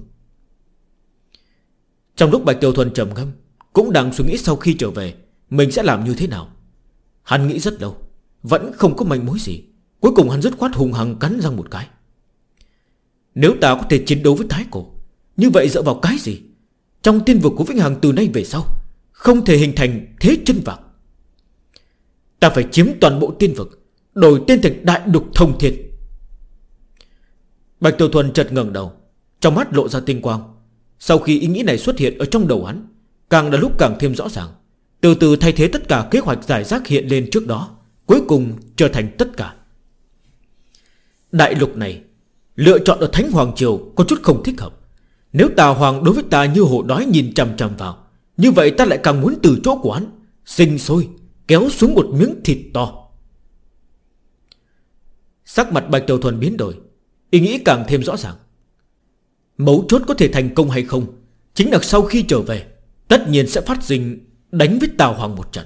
Trong lúc Bạch Tiểu Thuần trầm ngâm, cũng đang suy nghĩ sau khi trở về mình sẽ làm như thế nào. Hắn nghĩ rất lâu, vẫn không có manh mối gì. Cuối cùng hắn dứt khoát hùng hăng cắn răng một cái. Nếu ta có thể chiến đấu với Thái Cổ, như vậy dựa vào cái gì? Trong tiên vực của Vĩnh Hằng từ nay về sau không thể hình thành thế chân vạc. Ta phải chiếm toàn bộ tiên vực, đổi tên thành Đại Đục Thông Thiên. Bạch Tiểu Thuần chợt ngẩng đầu, trong mắt lộ ra tinh quang. Sau khi ý nghĩ này xuất hiện ở trong đầu hắn, càng là lúc càng thêm rõ ràng, từ từ thay thế tất cả kế hoạch giải rác hiện lên trước đó, cuối cùng trở thành tất cả. Đại lục này lựa chọn ở Thánh Hoàng Triều có chút không thích hợp. Nếu Tà Hoàng đối với ta như hổ đói nhìn chằm chằm vào, như vậy ta lại càng muốn từ chỗ của hắn sinh sôi kéo xuống một miếng thịt to. Sắc mặt Bạch Tiểu Thuần biến đổi, ý nghĩ càng thêm rõ ràng. Mấu chốt có thể thành công hay không chính là sau khi trở về tất nhiên sẽ phát sinh đánh với Tào Hoàng một trận.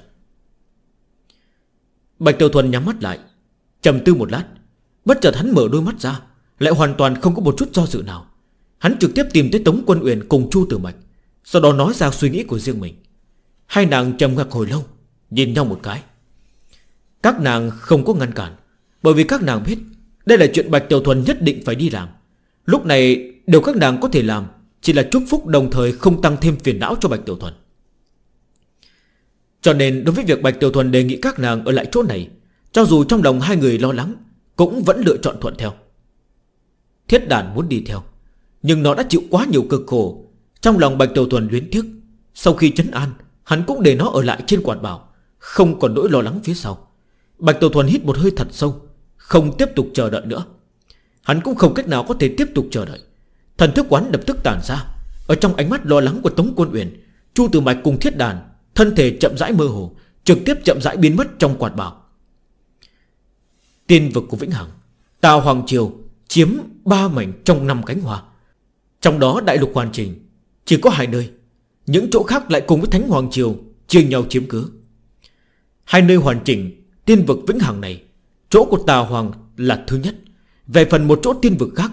Bạch Tiểu Thuần nhắm mắt lại, trầm tư một lát. Bất chợt hắn mở đôi mắt ra, lại hoàn toàn không có một chút do dự nào. Hắn trực tiếp tìm tới Tống Quân Uyển cùng Chu Tử Mạch, sau đó nói ra suy nghĩ của riêng mình. Hai nàng trầm ngâm hồi lâu, nhìn nhau một cái. Các nàng không có ngăn cản, bởi vì các nàng biết đây là chuyện Bạch Tiểu Thuần nhất định phải đi làm. Lúc này điều các nàng có thể làm chỉ là chúc phúc, đồng thời không tăng thêm phiền não cho Bạch Tiểu Thuần. Cho nên đối với việc Bạch Tiểu Thuần đề nghị các nàng ở lại chỗ này, cho dù trong lòng hai người lo lắng, cũng vẫn lựa chọn thuận theo. Thiết Đàn muốn đi theo, nhưng nó đã chịu quá nhiều cực khổ. Trong lòng Bạch Tiểu Thuần luyến tiếc. Sau khi trấn an, hắn cũng để nó ở lại trên quạt bảo, không còn nỗi lo lắng phía sau. Bạch Tiểu Thuần hít một hơi thật sâu, không tiếp tục chờ đợi nữa. Hắn cũng không cách nào có thể tiếp tục chờ đợi. Thần thức quán lập tức tản ra. Ở trong ánh mắt lo lắng của Tống Quân Uyển, Chu Tử Mạch cùng Thiết Đàn thân thể chậm rãi mơ hồ, trực tiếp chậm rãi biến mất trong quạt bảo. Tiên vực của Vĩnh Hằng, Tào Hoàng Triều chiếm 3 mảnh trong 5 cánh hoa. Trong đó đại lục hoàn chỉnh chỉ có 2 nơi, những chỗ khác lại cùng với Thánh Hoàng Triều chia nhau chiếm cứ. 2 nơi hoàn chỉnh tiên vực Vĩnh Hằng này, chỗ của Tào Hoàng là thứ nhất. Về phần một chỗ tiên vực khác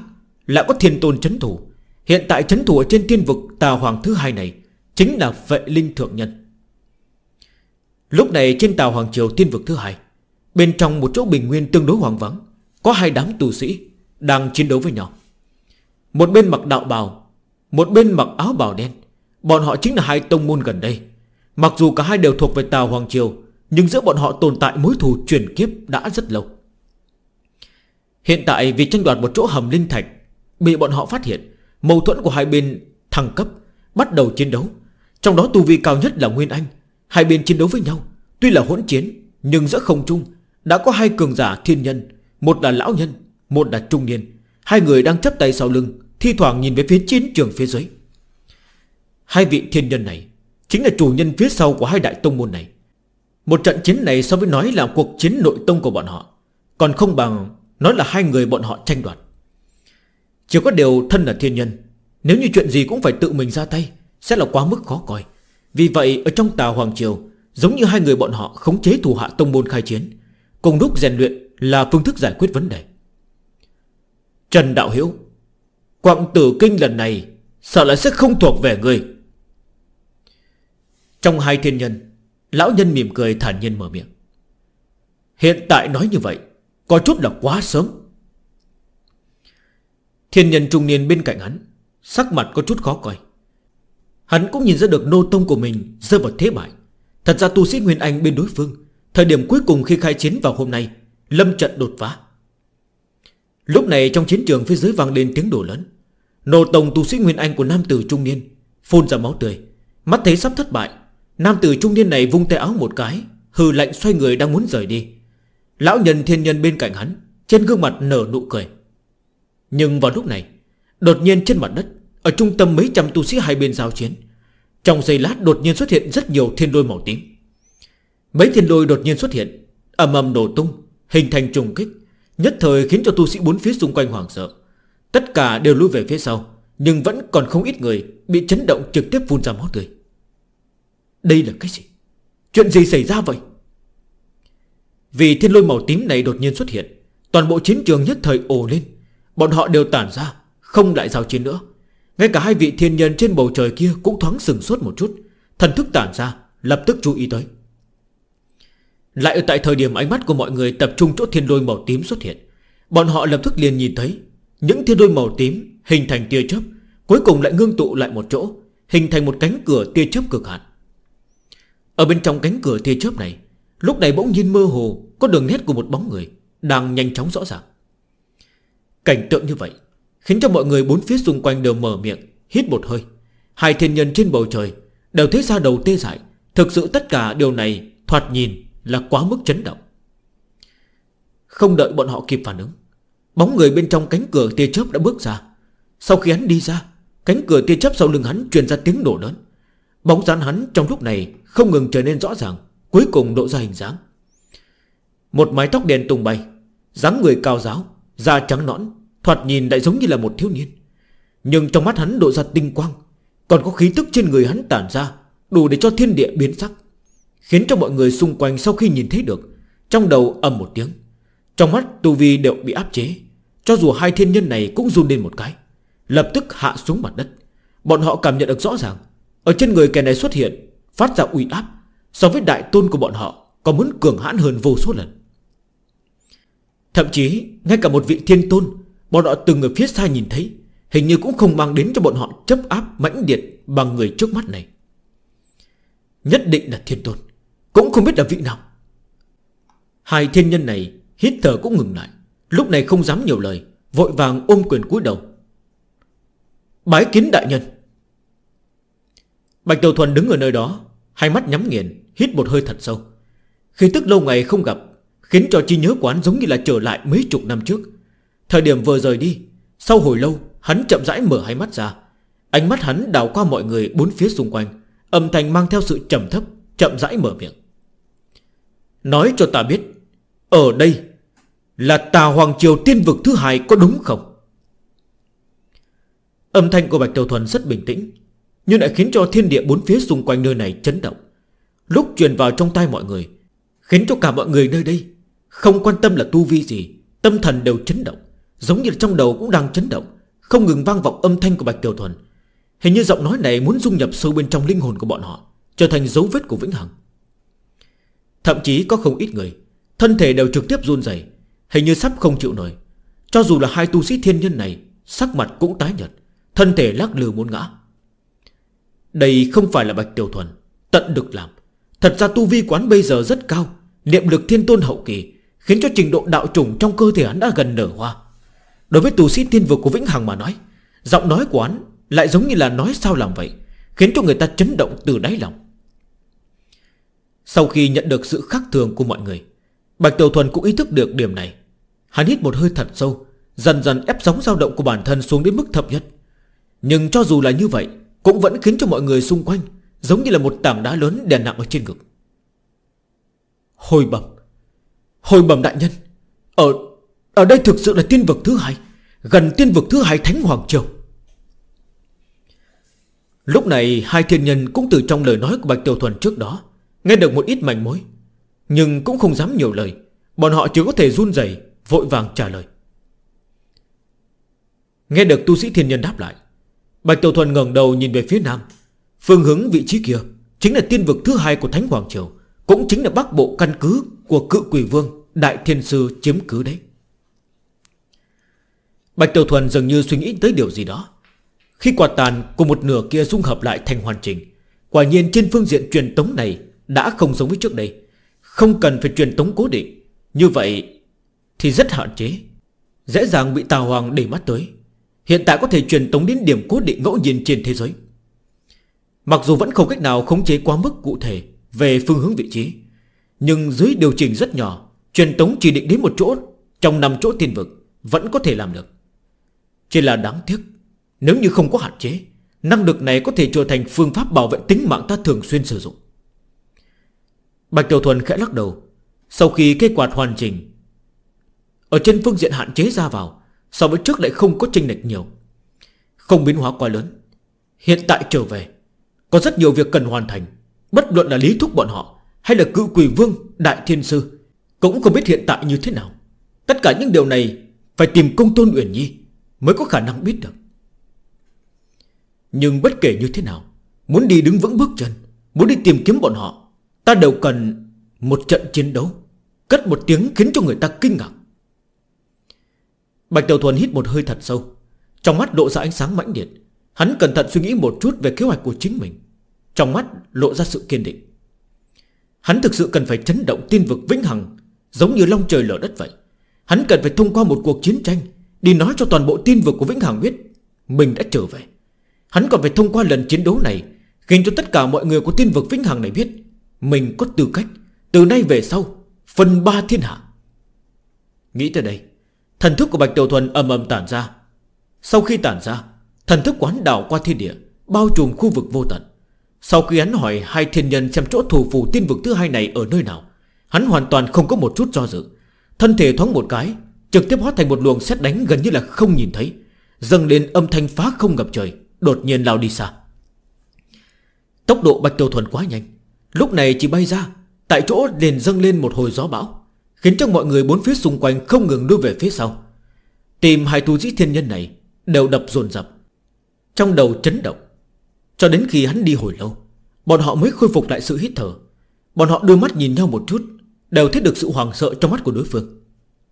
lại có thiên tôn trấn thủ. Hiện tại trấn thủ ở trên thiên vực Tà Hoàng thứ hai này chính là Vệ Linh Thượng Nhân. Lúc này trên Tà Hoàng Triều thiên vực thứ hai, bên trong một chỗ bình nguyên tương đối hoang vắng, có hai đám tu sĩ đang chiến đấu với nhau. Một bên mặc đạo bào, một bên mặc áo bào đen. Bọn họ chính là hai tông môn gần đây. Mặc dù cả hai đều thuộc về Tà Hoàng Triều, nhưng giữa bọn họ tồn tại mối thù truyền kiếp đã rất lâu. Hiện tại vì tranh đoạt một chỗ hầm linh thạch bị bọn họ phát hiện, mâu thuẫn của hai bên thăng cấp, bắt đầu chiến đấu. Trong đó tu vi cao nhất là Nguyên Anh. Hai bên chiến đấu với nhau, tuy là hỗn chiến, nhưng giữa không trung đã có hai cường giả thiên nhân. Một là lão nhân, một là trung niên. Hai người đang chắp tay sau lưng, thi thoảng nhìn về phía chiến trường phía dưới. Hai vị thiên nhân này chính là chủ nhân phía sau của hai đại tông môn này. Một trận chiến này so với nói là cuộc chiến nội tông của bọn họ, còn không bằng nói là hai người bọn họ tranh đoạt. Chỉ có điều thân là thiên nhân, nếu như chuyện gì cũng phải tự mình ra tay, sẽ là quá mức khó coi. Vì vậy ở trong Tà Hoàng Triều, giống như hai người bọn họ khống chế thủ hạ tông môn khai chiến, cùng lúc rèn luyện là phương thức giải quyết vấn đề. Trần đạo hữu, Quặng Tử Kinh lần này sợ là sẽ không thuộc về người. Trong hai thiên nhân, lão nhân mỉm cười thản nhiên mở miệng. Hiện tại nói như vậy có chút là quá sớm. Thiên nhân trung niên bên cạnh hắn sắc mặt có chút khó coi. Hắn cũng nhìn ra được nô tông của mình rơi vào thế bại. Thật ra tu sĩ Nguyên Anh bên đối phương, thời điểm cuối cùng khi khai chiến vào hôm nay, lâm trận đột phá. Lúc này trong chiến trường phía dưới vang lên tiếng đổ lớn. Nô tông tu sĩ Nguyên Anh của nam tử trung niên phun ra máu tươi. Mắt thấy sắp thất bại, nam tử trung niên này vung tay áo một cái, hừ lạnh xoay người đang muốn rời đi. Lão nhân thiên nhân bên cạnh hắn trên gương mặt nở nụ cười. Nhưng vào lúc này, đột nhiên trên mặt đất, ở trung tâm mấy trăm tu sĩ hai bên giao chiến, trong giây lát đột nhiên xuất hiện rất nhiều thiên lôi màu tím. Mấy thiên lôi đột nhiên xuất hiện, ầm ầm nổ tung, hình thành trùng kích, nhất thời khiến cho tu sĩ bốn phía xung quanh hoảng sợ. Tất cả đều lùi về phía sau, nhưng vẫn còn không ít người bị chấn động trực tiếp phun ra máu tươi. Đây là cái gì? Chuyện gì xảy ra vậy? Vì thiên lôi màu tím này đột nhiên xuất hiện, toàn bộ chiến trường nhất thời ồ lên. Bọn họ đều tản ra, không lại giao chiến nữa. Ngay cả hai vị thiên nhân trên bầu trời kia cũng thoáng sừng sốt một chút, thần thức tản ra, lập tức chú ý tới. Lại ở tại thời điểm ánh mắt của mọi người tập trung chỗ thiên lôi màu tím xuất hiện, bọn họ lập tức liền nhìn thấy những thiên lôi màu tím hình thành tia chớp, cuối cùng lại ngưng tụ lại một chỗ, hình thành một cánh cửa tia chớp cực hạn. Ở bên trong cánh cửa tia chớp này, lúc này bỗng nhiên mơ hồ có đường nét của một bóng người đang nhanh chóng rõ ràng. Cảnh tượng như vậy khiến cho mọi người bốn phía xung quanh đều mở miệng hít một hơi. Hai thiên nhân trên bầu trời đều thấy da đầu tê dại. Thực sự tất cả điều này thoạt nhìn là quá mức chấn động. Không đợi bọn họ kịp phản ứng, bóng người bên trong cánh cửa tia chớp đã bước ra. Sau khi hắn đi ra, cánh cửa tia chớp sau lưng hắn truyền ra tiếng nổ lớn. Bóng dáng hắn trong lúc này không ngừng trở nên rõ ràng, cuối cùng lộ ra hình dáng. Một mái tóc đen tung bay, dáng người cao ráo, da trắng nõn, thoạt nhìn lại giống như là một thiếu niên. Nhưng trong mắt hắn lộ ra tinh quang, còn có khí tức trên người hắn tản ra, đủ để cho thiên địa biến sắc, khiến cho mọi người xung quanh sau khi nhìn thấy được, trong đầu ầm một tiếng. Trong mắt tu vi đều bị áp chế. Cho dù hai thiên nhân này cũng run lên một cái, lập tức hạ xuống mặt đất. Bọn họ cảm nhận được rõ ràng, ở trên người kẻ này xuất hiện, phát ra uy áp so với đại tôn của bọn họ còn muốn cường hãn hơn vô số lần. Thậm chí ngay cả một vị thiên tôn bọn họ từng ở phía xa nhìn thấy, hình như cũng không mang đến cho bọn họ chấp áp mãnh liệt bằng người trước mắt này. Nhất định là thiên tôn, cũng không biết là vị nào. Hai thiên nhân này hít thở cũng ngừng lại, lúc này không dám nhiều lời, vội vàng ôm quyền cúi đầu. Bái kiến đại nhân. Bạch Đầu Thuần đứng ở nơi đó, hai mắt nhắm nghiền, hít một hơi thật sâu. Khí tức lâu ngày không gặp khiến cho trí nhớ quán giống như là trở lại mấy chục năm trước. Thời điểm vừa rời đi, sau hồi lâu hắn chậm rãi mở hai mắt ra. Ánh mắt hắn đảo qua mọi người bốn phía xung quanh, âm thanh mang theo sự trầm thấp, chậm rãi mở miệng. Nói cho ta biết, ở đây là Tà Hoàng Triều tiên vực thứ hai có đúng không? Âm thanh của Bạch Đầu Thuần rất bình tĩnh, nhưng lại khiến cho thiên địa bốn phía xung quanh nơi này chấn động. Lúc truyền vào trong tai mọi người, khiến cho cả mọi người nơi đây không quan tâm là tu vi gì, tâm thần đều chấn động, giống như là trong đầu cũng đang chấn động, không ngừng vang vọng âm thanh của Bạch Tiểu Thuần. Hình như giọng nói này muốn dung nhập sâu bên trong linh hồn của bọn họ, trở thành dấu vết của vĩnh hằng. Thậm chí có không ít người thân thể đều trực tiếp run rẩy, hình như sắp không chịu nổi. Cho dù là hai tu sĩ thiên nhân này, sắc mặt cũng tái nhợt, thân thể lắc lư muốn ngã. Đây không phải là Bạch Tiểu Thuần tận lực làm. Thật ra tu vi quán bây giờ rất cao, niệm lực thiên tôn hậu kỳ, khiến cho trình độ đạo chủng trong cơ thể hắn đã gần nở hoa. Đối với tu sĩ tiên vực của vĩnh hằng mà nói, giọng nói của hắn lại giống như là nói sao làm vậy, khiến cho người ta chấn động từ đáy lòng. Sau khi nhận được sự khác thường của mọi người, Bạch Tiểu Thuần cũng ý thức được điểm này. Hắn hít một hơi thật sâu, dần dần ép sóng dao động của bản thân xuống đến mức thấp nhất. Nhưng cho dù là như vậy, cũng vẫn khiến cho mọi người xung quanh giống như là một tảng đá lớn đè nặng ở trên ngực. Hồi bẩm đại nhân, Ở đây thực sự là tiên vực thứ hai, gần tiên vực thứ hai Thánh Hoàng Triều. Lúc này hai thiên nhân cũng từ trong lời nói của Bạch Tiểu Thuần trước đó nghe được một ít manh mối, nhưng cũng không dám nhiều lời. Bọn họ chỉ có thể run rẩy vội vàng trả lời. Nghe được tu sĩ thiên nhân đáp lại, Bạch Tiểu Thuần ngẩng đầu nhìn về phía nam. Phương hướng vị trí kia chính là tiên vực thứ hai của Thánh Hoàng Triều, cũng chính là bắc bộ căn cứ của Cự Quỷ Vương Đại Thiên Sư chiếm cứ đấy. Bạch Tiểu Thuần dường như suy nghĩ tới điều gì đó. Khi quả tàn của một nửa kia dung hợp lại thành hoàn chỉnh, quả nhiên trên phương diện truyền tống này đã không giống với trước đây. Không cần phải truyền tống cố định, như vậy thì rất hạn chế, dễ dàng bị Tào Hoàng để mắt tới. Hiện tại có thể truyền tống đến điểm cố định ngẫu nhiên trên thế giới. Mặc dù vẫn không cách nào khống chế quá mức cụ thể về phương hướng vị trí, nhưng dưới điều chỉnh rất nhỏ, truyền tống chỉ định đến một chỗ trong 5 chỗ tiên vực vẫn có thể làm được. Chỉ là đáng tiếc, nếu như không có hạn chế, năng lực này có thể trở thành phương pháp bảo vệ tính mạng ta thường xuyên sử dụng. Bạch Tiểu Thuần khẽ lắc đầu. Sau khi cây quạt hoàn chỉnh, ở trên phương diện hạn chế ra vào so với trước lại không có chênh lệch nhiều, không biến hóa quá lớn. Hiện tại trở về, có rất nhiều việc cần hoàn thành. Bất luận là Lý Thúc bọn họ hay là Cự Quỷ Vương Đại Thiên Sư cũng không biết hiện tại như thế nào. Tất cả những điều này phải tìm Công Tôn Uyển Nhi mới có khả năng biết được. Nhưng bất kể như thế nào, muốn đi đứng vững bước chân, muốn đi tìm kiếm bọn họ, ta đều cần một trận chiến đấu, cất một tiếng khiến cho người ta kinh ngạc. Bạch Tiểu Thuần hít một hơi thật sâu, trong mắt lộ ra ánh sáng mãnh liệt. Hắn cẩn thận suy nghĩ một chút về kế hoạch của chính mình, trong mắt lộ ra sự kiên định. Hắn thực sự cần phải chấn động tiên vực vĩnh hằng, giống như long trời lở đất vậy. Hắn cần phải thông qua một cuộc chiến tranh đi nói cho toàn bộ tiên vực của vĩnh hằng biết mình đã trở về. Hắn còn phải thông qua lần chiến đấu này khiến cho tất cả mọi người của tiên vực vĩnh hằng này biết mình có tư cách từ nay về sau phân ba thiên hạ. Nghĩ tới đây, thần thức của Bạch Tiểu Thuần ầm ầm tản ra. Sau khi tản ra, thần thức quán đảo qua thiên địa, bao trùm khu vực vô tận. Sau khi hắn hỏi hai thiên nhân xem chỗ thủ phủ tiên vực thứ hai này ở nơi nào, hắn hoàn toàn không có một chút do dự. Thân thể thoáng một cái, trực tiếp hóa thành một luồng sét đánh gần như là không nhìn thấy, dâng lên âm thanh phá không ngập trời, đột nhiên lao đi xa. Tốc độ Bạch Tiểu Thuần quá nhanh, lúc này chỉ bay ra, tại chỗ liền dâng lên một hồi gió bão, khiến cho mọi người bốn phía xung quanh không ngừng đưa về phía sau. Tìm hai tu sĩ thiên nhân này đều đập dồn dập, trong đầu chấn động. Cho đến khi hắn đi hồi lâu, bọn họ mới khôi phục lại sự hít thở. Bọn họ đưa mắt nhìn nhau một chút, đều thấy được sự hoảng sợ trong mắt của đối phương.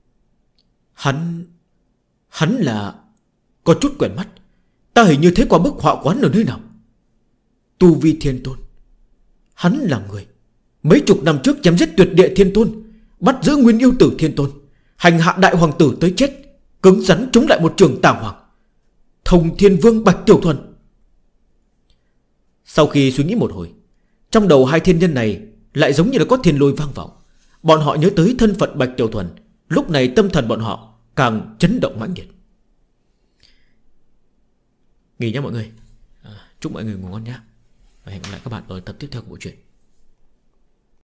Hắn là... Có chút quen mắt, ta hình như thấy qua bức họa quán ở nơi nào. Tu vi thiên tôn. Hắn là người mấy chục năm trước chém giết tuyệt địa thiên tôn, bắt giữ nguyên yêu tử thiên tôn, hành hạ đại hoàng tử tới chết, cứng rắn chống lại một trường Tào Hoàng. Thông Thiên Vương Bạch Tiểu Thuần. Sau khi suy nghĩ một hồi, trong đầu hai thiên nhân này lại giống như là có thiên lôi vang vọng. Bọn họ nhớ tới thân phận Bạch Tiểu Thuần. Lúc này tâm thần bọn họ càng chấn động mãnh liệt. Nghỉ nhé mọi người. Chúc mọi người ngủ ngon nhé. Và hẹn gặp lại các bạn ở tập tiếp theo của bộ truyện.